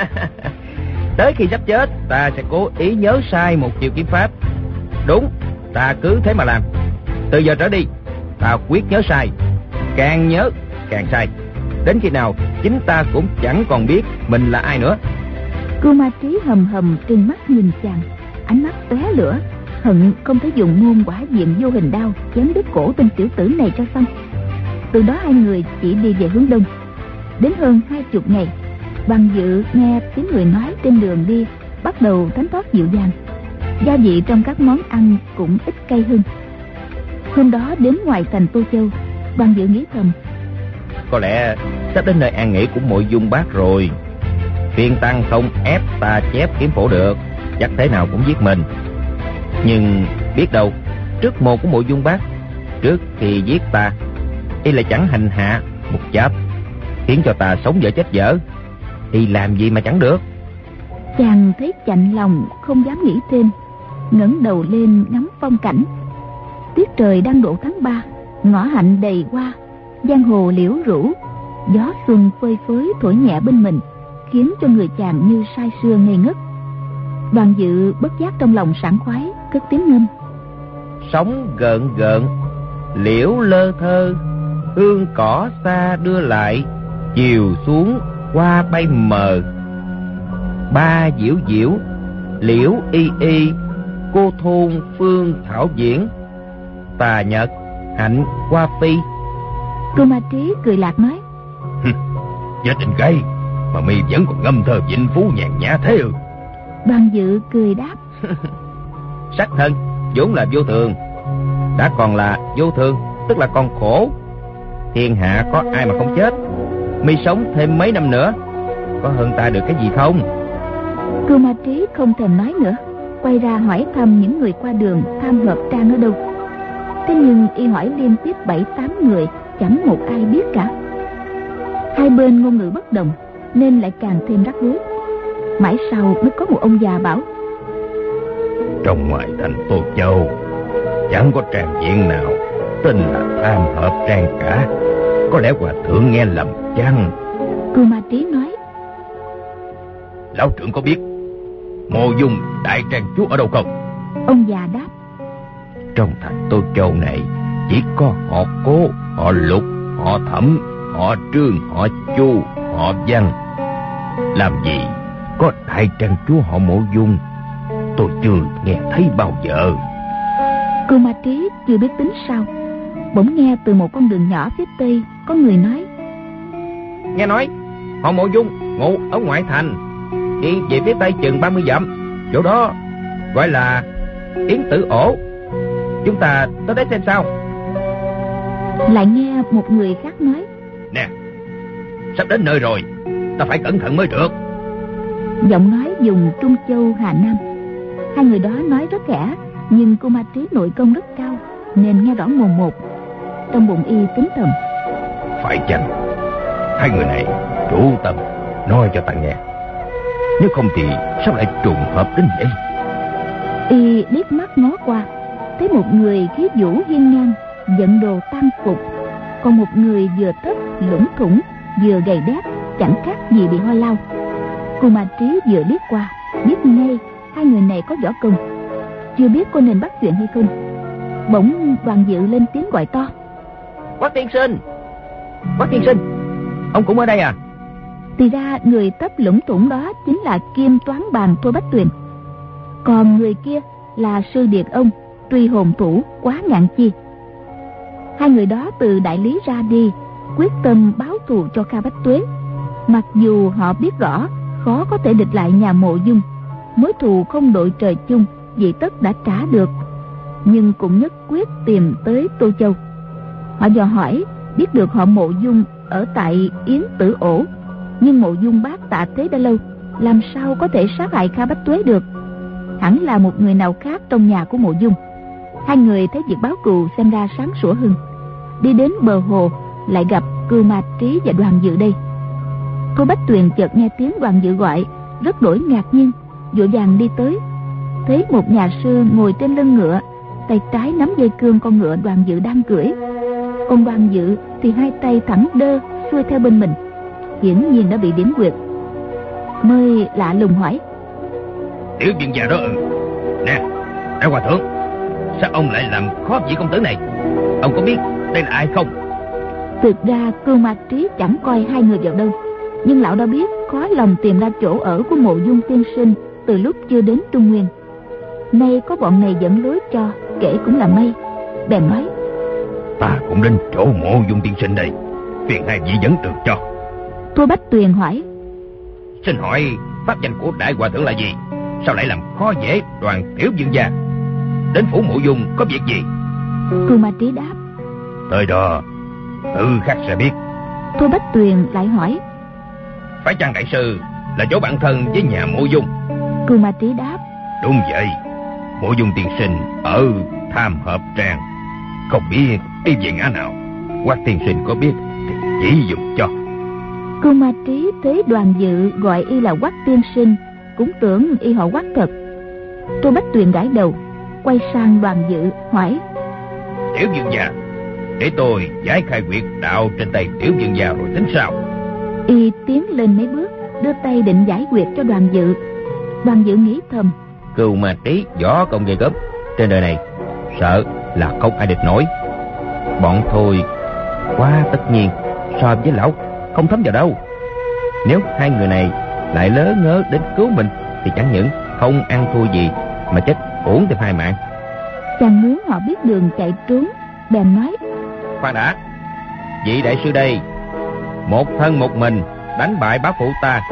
Tới khi sắp chết ta sẽ cố ý nhớ sai một chiều kiếm pháp. Đúng, ta cứ thế mà làm. Từ giờ trở đi ta quyết nhớ sai, càng nhớ càng sai, đến khi nào chính ta cũng chẳng còn biết mình là ai nữa. Cưu Ma Trí hầm hầm trừng mắt nhìn chàng, ánh mắt tóe lửa, hận không thể dùng môn Hỏa Diệm Vô Hình Đao chém đứt cổ tên tiểu tử này cho xong. Từ đó hai người chỉ đi về hướng đông. Đến hơn hai chục ngày, Đoàn Dự nghe tiếng người nói trên đường đi bắt đầu thánh thoát dịu dàng, gia vị trong các món ăn cũng ít cay hơn. Hôm đó đến ngoài thành Tô Châu, Đoàn Dự nghĩ thầm: Có lẽ sắp đến nơi an nghỉ của Mộ Dung Bác rồi. Phiên tăng không ép ta chép kiếm phổ được, chắc thế nào cũng giết mình. Nhưng biết đâu trước mộ của Mộ Dung Bác, trước khi giết ta, y lại chẳng hành hạ một cháp, khiến cho ta sống dở chết dở, y làm gì mà chẳng được. Chàng thấy chạnh lòng không dám nghĩ thêm, ngẩng đầu lên ngắm phong cảnh. Tiết trời đang độ tháng ba, ngõ hạnh đầy hoa, giang hồ liễu rũ, gió xuân phơi phới thổi nhẹ bên mình, khiến cho người chàng như say sưa ngây ngất. Đoàn Dự bất giác trong lòng sảng khoái, cất tiếng ngâm: Sóng gợn gợn, liễu lơ thơ, hương cỏ xa đưa lại, chiều xuống hoa bay mờ. Ba diễu diễu, liễu y y, cô thôn phương thảo diễn, tà nhật hạnh hoa phi. Cưu Ma Trí cười lạc nói: Gia đình gay mà mi vẫn còn ngâm thơ vịnh phú nhàn nhã thế ư? Đoàn Dự cười đáp: Sắc thân vốn là vô thường, đã còn là vô thường tức là còn khổ. Thiên hạ có ai mà không chết, mi sống thêm mấy năm nữa có hơn ta được cái gì không? Cưu Ma Trí không thèm nói nữa, quay ra hỏi thăm những người qua đường tham hợp trang ở đâu. Thế nhưng y hỏi liên tiếp bảy tám người, chẳng một ai biết cả. Hai bên ngôn ngữ bất đồng nên lại càng thêm rắc rối. Mãi sau mới có một ông già bảo: Trong ngoài thành Tô Châu chẳng có trang viện nào tên là Tham Hợp Trang cả. Có lẽ hòa thượng nghe lầm chăng? Cưu Ma Trí nói: Lão trưởng có biết Mộ Dung đại trang chúa ở đâu không? Ông già đáp: Trong thành Tô Châu này chỉ có họ Cố, họ Lục, họ Thẩm, họ Trương, họ Chu, họ Văn. Làm gì có đại trang chúa họ Mộ Dung? Tôi chưa nghe thấy bao giờ. Cưu Ma Trí chưa biết tính sao, bỗng nghe từ một con đường nhỏ phía tây có người nói: Nghe nói họ Mộ Dung ngụ ở ngoại thành, đi về phía tây chừng ba mươi dặm, chỗ đó gọi là Yến Tử Ổ. Chúng ta tới đấy xem sao. Lại nghe một người khác nói: Nè, sắp đến nơi rồi, ta phải cẩn thận mới được. Giọng nói dùng Trung Châu Hà Nam. Hai người đó nói rất khẽ, nhưng Cưu Ma Trí nội công rất cao nên nghe rõ mồn một. Trong bụng y tính thầm: Phải chăng hai người này chủ tâm nói cho ta nghe? Nếu không thì sao lại trùng hợp đến vậy? Y liếc mắt ngó qua, thấy một người khí vũ hiên ngang, giận đồ tam phục, còn một người vừa thấp lủng thủng vừa gầy đét, chẳng khác gì bị ho lao. Cưu Ma Trí vừa liếc qua biết ngay hai người này có võ công, chưa biết có nên bắt chuyện hay không. Bỗng Đoàn Dự lên tiếng gọi to: Quách tiên sinh, Quách tiên sinh, ông cũng ở đây à? Thì ra người tấp lủng thủng đó chính là Kim Toán Bàn Thôi Bách Tuyền, còn người kia là sư điệt ông Truy Hồn Thủ Quá Ngạn Chi. Hai người đó từ đại lý ra đi, quyết tâm báo thù cho Kha Bách Tuế. Mặc dù họ biết rõ khó có thể địch lại nhà Mộ Dung, mối thù không đội trời chung vì tất đã trả được, nhưng cũng nhất quyết tìm tới Tô Châu. Họ dò hỏi biết được họ Mộ Dung ở tại Yến Tử Ổ, nhưng Mộ Dung bác tạ thế đã lâu, làm sao có thể sát hại Kha Bách Tuế được? Hẳn là một người nào khác trong nhà của Mộ Dung. Hai người thấy việc báo cù xem ra sáng sủa hơn. Đi đến bờ hồ lại gặp Cưu Ma Trí và Đoàn Dự đây. Thôi Bách Tuyền chợt nghe tiếng Đoàn Dự gọi, rất đổi ngạc nhiên, vội vàng đi tới, thấy một nhà sư ngồi trên lưng ngựa, tay trái nắm dây cương con ngựa Đoàn Dự đang cưỡi, còn Đoàn Dự thì hai tay thẳng đơ xuôi theo bên mình, hiển nhiên đã bị điểm quyệt. Mới lạ lùng hỏi: Tiểu vương già đó ừ. Nè, đại hòa thượng, sao ông lại làm khó vị công tử này? Ông có biết đây là ai không? Thực ra Cưu Ma Trí chẳng coi hai người vào đâu, nhưng lão đã biết khó lòng tìm ra chỗ ở của Mộ Dung tiên sinh từ lúc chưa đến Trung Nguyên. Nay có bọn này dẫn lối cho, kể cũng là may. Bèn nói: Ta cũng đến chỗ Mộ Dung tiên sinh đây, phiền hai vị dẫn đường cho. Thôi Bách Tuyền hỏi: Xin hỏi pháp danh của đại hòa thượng là gì? Sao lại làm khó dễ Đoàn tiểu vương gia? Đến phủ Mộ Dung có việc gì? Cưu Ma Trí đáp: Tới đó tự khắc sẽ biết. Thôi Bách Tuyền lại hỏi: Phải chăng đại sư là chỗ bạn thân với nhà Mộ Dung? Cưu Ma Trí đáp: Đúng vậy, Mộ Dung tiên sinh ở Tham Hợp Trang. Không biết đi về ngã nào, Quách tiên sinh có biết thì chỉ dùng cho. Cưu Ma Trí thấy Đoàn Dự gọi y là Quách tiên sinh, cũng tưởng y họ Quách thật. Thôi Bách Tuyền gãi đầu, quay sang Đoàn Dự hỏi: Tiểu vương gia, để tôi giải khai quyệt đạo trên tay tiểu vương gia rồi tính sao? Y tiến lên mấy bước, đưa tay định giải quyệt cho Đoàn Dự. Đoàn Dự nghĩ thầm: Cưu Ma Trí võ công ghê gớm, trên đời này sợ là không ai địch nổi. Bọn thôi quá tất nhiên, so với lão không thấm vào đâu. Nếu hai người này lại lớ ngớ đến cứu mình thì chẳng những không ăn thua gì mà chết uổng thêm hai mạng. Chàng muốn họ biết đường chạy trốn, bèn nói: Khoan đã, vị đại sư đây một thân một mình đánh bại bá phụ ta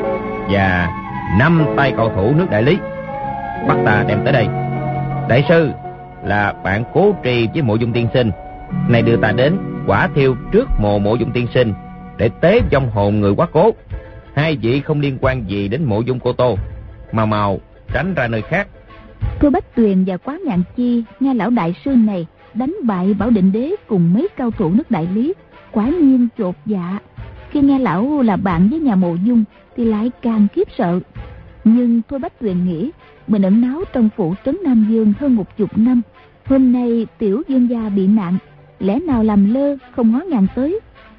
và năm tay cầu thủ nước Đại Lý, bắt ta đem tới đây. Đại sư là bạn Cố Trì với Mộ Dung tiên sinh, nay đưa ta đến Quả Thiêu trước mộ Mộ Dung tiên sinh để tế vong hồn người quá cố. Hai vị không liên quan gì đến Mộ Dung Cô Tô, mau mau tránh ra nơi khác. Thôi Bách Tuyền và Quá Ngạn Chi nghe lão đại sư này đánh bại Bảo Định Đế cùng mấy cao thủ nước Đại Lý, quả nhiên chột dạ. Khi nghe lão là bạn với nhà Mộ Dung thì lại càng khiếp sợ. Nhưng Thôi Bách Tuyền nghĩ mình ẩn náu trong phủ trấn Nam Dương hơn một chục năm. Hôm nay tiểu dương gia bị nạn, lẽ nào làm lơ không ngó ngàng tới.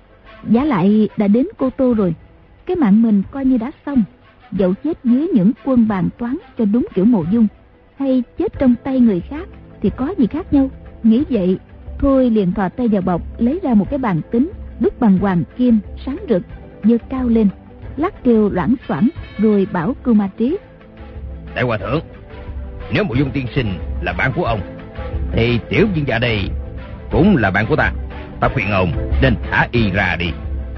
Giá lại đã đến Cô Tô rồi, cái mạng mình coi như đã xong. Dẫu chết dưới những quân bàn toán cho đúng kiểu Mộ Dung, hay chết trong tay người khác thì có gì khác nhau. Nghĩ vậy, Thôi liền thò tay vào bọc, lấy ra một cái bàn tính đúc bằng hoàng kim sáng rực, giơ cao lên, lắc kêu loảng xoảng, rồi bảo Cưu Ma Trí: Đại hòa thượng, nếu Mộ Dung tiên sinh là bạn của ông, thì tiểu dương gia đây cũng là bạn của ta. Ta khuyên ông nên thả y ra đi.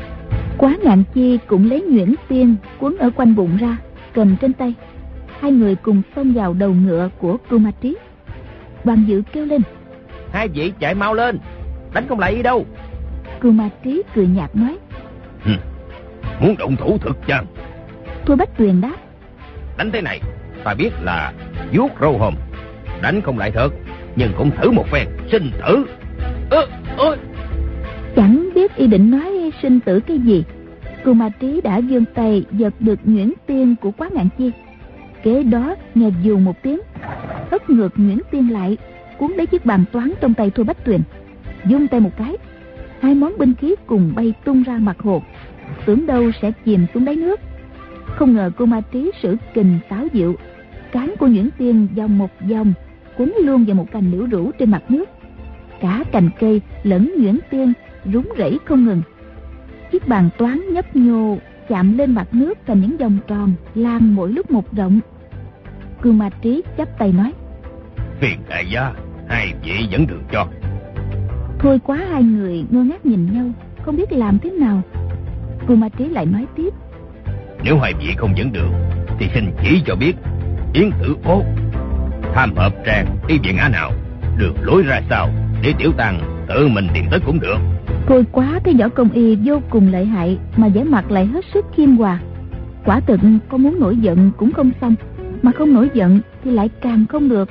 Quá Ngạn Chi cũng lấy nhuyễn tiên quấn ở quanh bụng ra, cầm trên tay. Hai người cùng xông vào đầu ngựa của Cưu Ma Trí. Hoàng Dự kêu lên: Hai vị chạy mau lên, đánh không lại y đâu. Cưu Ma Trí cười nhạt nói: Hừ, muốn động thủ thực chăng? Thôi Bách Tuyền đáp: Đánh thế này, ta biết là vuốt râu hòm. Đánh không lại thật, nhưng cũng thử một phen, sinh tử. Ơ, ôi! Chẳng biết y định nói sinh tử cái gì, Cưu Ma Trí đã vươn tay giật được nhuyễn tiên của Quá Ngạn Chi. Kế đó nghe dù một tiếng, hất ngược nhuyễn tiên lại, cuốn lấy chiếc bàn toán trong tay Thôi Bách Tuyền, vung tay một cái, hai món binh khí cùng bay tung ra mặt hồ, tưởng đâu sẽ chìm xuống đáy nước. Không ngờ Cưu Ma Trí sử kình xáo diệu, cán của nhuyễn tiên vòng một vòng, cuốn luôn vào một cành liễu rũ trên mặt nước. Cả cành cây lẫn nhuyễn tiên rúng rẩy không ngừng. Chiếc bàn toán nhấp nhô chạm lên mặt nước thành những vòng tròn lan mỗi lúc một rộng. Cưu Ma Trí chắp tay nói: Phiền đại gia, hai vị dẫn đường cho. Thôi Quá hai người ngơ ngác nhìn nhau, không biết làm thế nào. Cưu Ma Trí lại nói tiếp: Nếu hai vị không dẫn đường thì xin chỉ cho biết Yến Tử Ố, Tham Hợp Tràng, y viện ngã nào, đường lối ra sao, để tiểu tăng tự mình tìm tới cũng được. Thôi Quá thấy võ công y vô cùng lợi hại, mà vẻ mặt lại hết sức khiêm hòa. Quả thực có muốn nổi giận cũng không xong, mà không nổi giận thì lại càng không được.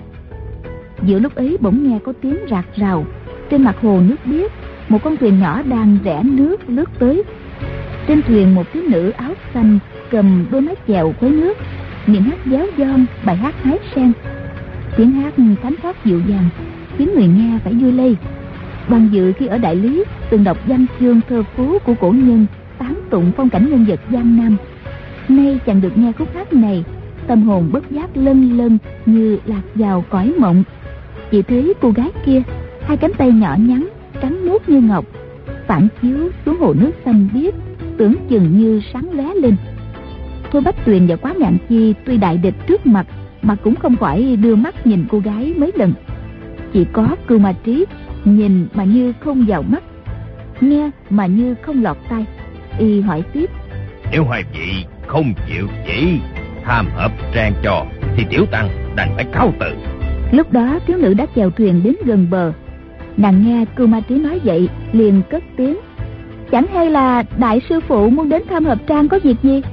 Giữa lúc ấy bỗng nghe có tiếng rạc rào. Trên mặt hồ nước biếc, một con thuyền nhỏ đang rẽ nước lướt tới. Trên thuyền một thiếu nữ áo xanh cầm đôi mái chèo khuấy nước, miệng hát giáo giòn bài hát hái sen. Tiếng hát thánh thoát dịu dàng, khiến người nghe phải vui lây. Hoàng Dự khi ở Đại Lý từng đọc văn chương thơ phú của cổ nhân tán tụng phong cảnh nhân vật Giang Nam. Nay chàng được nghe khúc hát này, tâm hồn bất giác lân lân như lạc vào cõi mộng. Chỉ thấy cô gái kia, hai cánh tay nhỏ nhắn trắng muốt như ngọc, phản chiếu xuống hồ nước xanh biếc, tưởng chừng như sáng lóe lên. Thôi Bách Tuyền và Quá Ngạn Chi tuy đại địch trước mặt mà cũng không khỏi đưa mắt nhìn cô gái mấy lần. Chỉ có Cưu Ma Trí nhìn mà như không vào mắt, nghe mà như không lọt tai. Y hỏi tiếp: Nếu hai vị không chịu chỉ Tham Hợp Tràng cho thì tiểu tăng đành phải cáo từ. Lúc đó thiếu nữ đã chèo thuyền đến gần bờ. Nàng nghe Cưu Ma Trí nói vậy liền cất tiếng: Chẳng hay là đại sư phụ muốn đến Tham Hợp Trang có việc gì?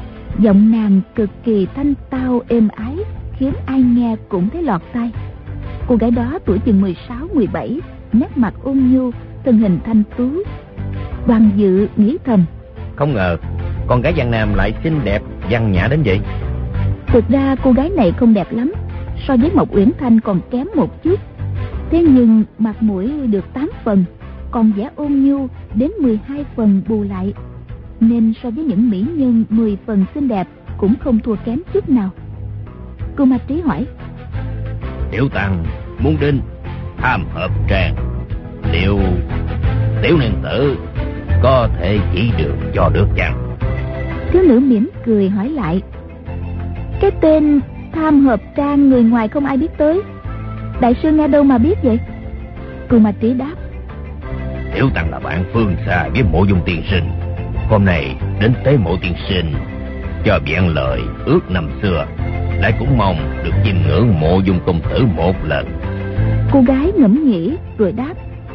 Giọng nàng cực kỳ thanh tao êm ái, khiến ai nghe cũng thấy lọt tai. Cô gái đó tuổi chừng mười sáu mười bảy, nét mặt ôn nhu, thân hình thanh tú. Hoàng Dự nghĩ thầm: Không ngờ con gái Giang Nam lại xinh đẹp văn nhã đến vậy. Thực ra cô gái này không đẹp lắm, so với Mộc Uyển Thanh còn kém một chút. Thế nhưng mặt mũi được tám phần, còn vẻ ôn nhu đến mười hai phần bù lại, nên so với những mỹ nhân mười phần xinh đẹp cũng không thua kém chút nào. Cưu Ma Trí hỏi: Tiểu tăng muốn đến Tham Hợp Tràng, liệu tiểu nương tử có thể chỉ đường cho được chăng? Thiếu nữ mỉm cười hỏi lại: Cái tên Tham Hợp Trang người ngoài không ai biết tới, đại sư nghe đâu mà biết vậy? Cưu Ma Trí đáp: Tiểu tăng là bạn phương xa với Mộ Dung tiên sinh, hôm nay đến tế Mộ tiên sinh cho vẹn lời ước năm xưa, lại cũng mong được chiêm ngưỡng Mộ Dung công tử một lần. Cô gái ngẫm nghĩ rồi đáp: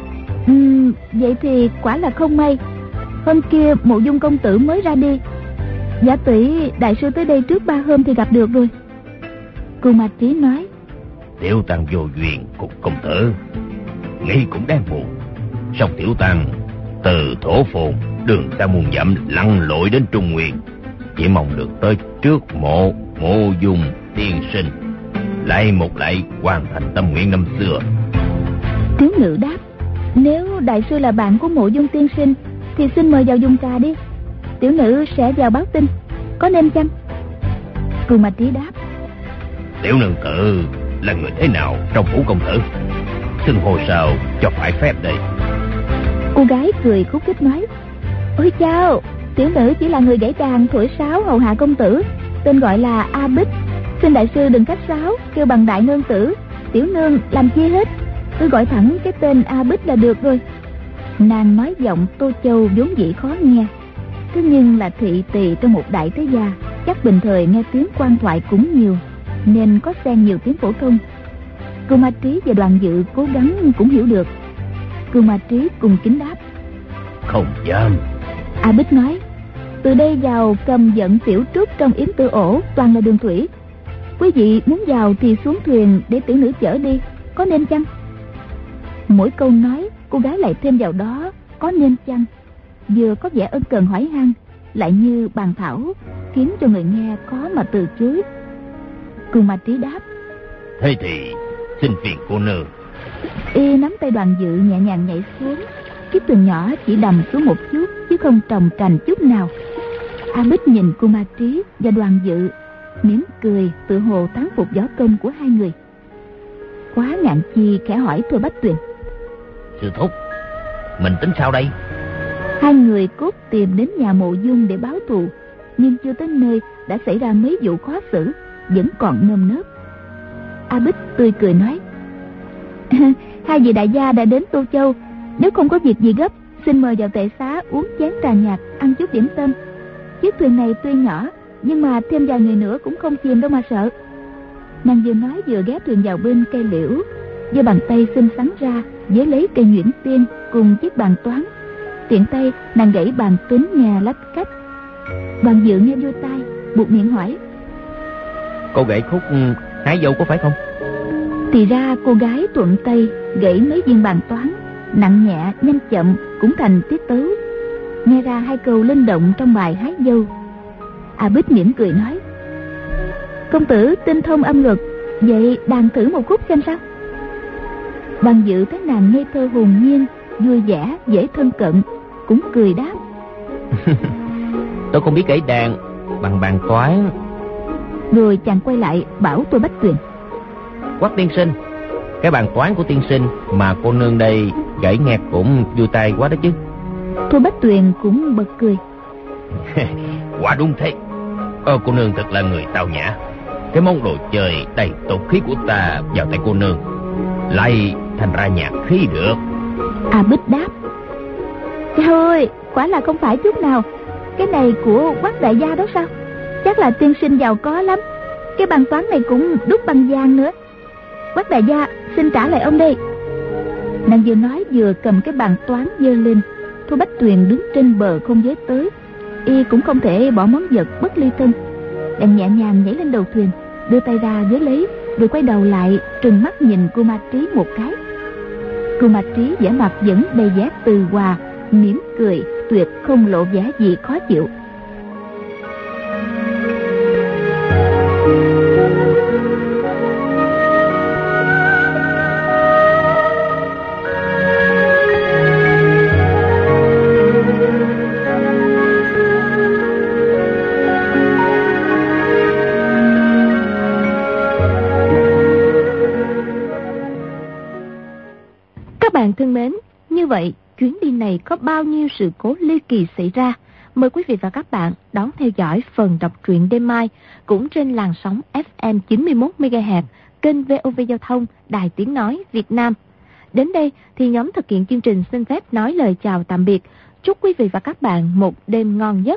um, Vậy thì quả là không may. Hôm kia Mộ Dung công tử mới ra đi, giả tỷ đại sư tới đây trước ba hôm thì gặp được rồi. Cưu Ma Trí nói: Tiểu tăng vô duyên cùng công tử, nghĩ cũng đáng buồn. Song tiểu tăng từ Thổ Phồn đường xa muôn dặm lặn lội đến Trung Nguyên, chỉ mong được tới trước mộ Mộ Dung tiên sinh lại một lại hoàn thành tâm nguyện năm xưa. Thiếu nữ đáp: Nếu đại sư là bạn của Mộ Dung tiên sinh thì xin mời vào dùng trà đi. Tiểu nữ sẽ vào báo tin, có nên chăng? Cù Ma Trí đáp: Tiểu nương tử là người thế nào trong phủ công tử? Xưng hô sao cho phải phép đây. Cô gái cười khúc khích nói: Ôi chao, tiểu nữ chỉ là người gãy đàn thổi sáo hầu hạ công tử, tên gọi là A Bích. Xin đại sư đừng khách sáo, kêu bằng đại nương tử, tiểu nương làm chi hết, cứ gọi thẳng cái tên A Bích là được rồi. Nàng nói giọng Tô Châu vốn dĩ khó nghe, thế nhưng là thị tỳ trong một đại thế gia, chắc bình thời nghe tiếng quan thoại cũng nhiều, nên có xen nhiều tiếng phổ thông. Cù Ma Trí và Đoàn Dự cố gắng cũng hiểu được. Cù Ma Trí cùng kính đáp: Không dám. A Bích nói: Từ đây vào cầm dẫn tiểu trúc trong yến tư ổ toàn là đường thủy. Quý vị muốn vào thì xuống thuyền để tiểu nữ chở đi, có nên chăng? Mỗi câu nói cô gái lại thêm vào đó có nên chăng, vừa có vẻ ân cần hỏi han, lại như bàn thảo, khiến cho người nghe khó mà từ chối. Cù Ma Trí đáp: Thế thì xin phiền cô nương. Y nắm tay Đoàn Dự nhẹ nhàng nhảy xuống. Chiếc thuyền nhỏ chỉ đầm xuống một chút chứ không trồng trành chút nào. A Bích nhìn Cù Ma Trí và Đoàn Dự, mỉm cười tự hồ thán phục võ công của hai người. Quá Ngạn Chi khẽ hỏi Thôi Bách Tuyền: Sư thúc, mình tính sao đây? Hai người cốt tìm đến nhà Mộ Dung để báo thù, nhưng chưa tới nơi đã xảy ra mấy vụ khó xử, vẫn còn nơm nớp. A Bích tươi cười nói: Hai vị đại gia đã đến Tô Châu, nếu không có việc gì gấp, xin mời vào tệ xá uống chén trà nhạt, ăn chút điểm tâm. Chiếc thuyền này tuy nhỏ, nhưng mà thêm vài người nữa cũng không chìm đâu mà sợ. Nàng vừa nói vừa ghé thuyền vào bên cây liễu, giơ bàn tay xinh xắn ra với lấy cây nhuyễn tiên cùng chiếc bàn toán. Tiện tay nàng gãy bàn tính nghe lách cách. Đoàn Dự nghe vô tai, buột miệng hỏi: Cô gãy khúc hái dâu có phải không? Thì ra cô gái thuận tay gãy mấy viên bàn toán, nặng nhẹ nhanh chậm cũng thành tiết tấu. Nghe ra hai câu linh động trong bài hái dâu. A Bích mỉm cười nói: Công tử tinh thông âm luật, vậy đàn thử một khúc xem sao? Đoàn Dự thấy nàng ngây thơ hồn nhiên, vui vẻ dễ thân cận, cũng cười đáp: Tôi không biết gãy đàn bằng bàn toán. Rồi chàng quay lại bảo Tô Bách Tuyền: Quách tiên sinh, cái bàn toán của tiên sinh mà cô nương đây gãy nghe cũng vui tai quá đó chứ. Tô Bách Tuyền cũng bật cười: Quả đúng thế. Ờ, cô nương thật là người tao nhã. Cái món đồ chơi đầy tục khí của ta vào tay cô nương lại thành ra nhạc khí được. A Bích đáp: Trời ơi, quả là không phải chút nào. Cái này của Quách đại gia đó sao? Chắc là tiên sinh giàu có lắm. Cái bàn toán này cũng đúc bằng vàng nữa. Quách đại gia, xin trả lại ông đây. Nàng vừa nói vừa cầm cái bàn toán giơ lên. Thôi Bách Tuyền đứng trên bờ không giới tới, y cũng không thể bỏ món vật bất ly thân. Nàng nhẹ nhàng nhảy lên đầu thuyền, đưa tay ra với lấy, rồi quay đầu lại trừng mắt nhìn Cù Ma Trí một cái. Cù Ma Trí vẻ mặt vẫn đầy vẻ từ hòa, mỉm cười, tuyệt không lộ vẻ gì khó chịu. Bạn thân mến, như vậy chuyến đi này có bao nhiêu sự cố ly kỳ xảy ra? Mời quý vị và các bạn đón theo dõi phần đọc truyện đêm mai cũng trên làn sóng ép em chín mươi mốt mê ga héc kênh vê o vê Giao thông Đài Tiếng Nói Việt Nam. Đến đây thì nhóm thực hiện chương trình xin phép nói lời chào tạm biệt. Chúc quý vị và các bạn một đêm ngon giấc.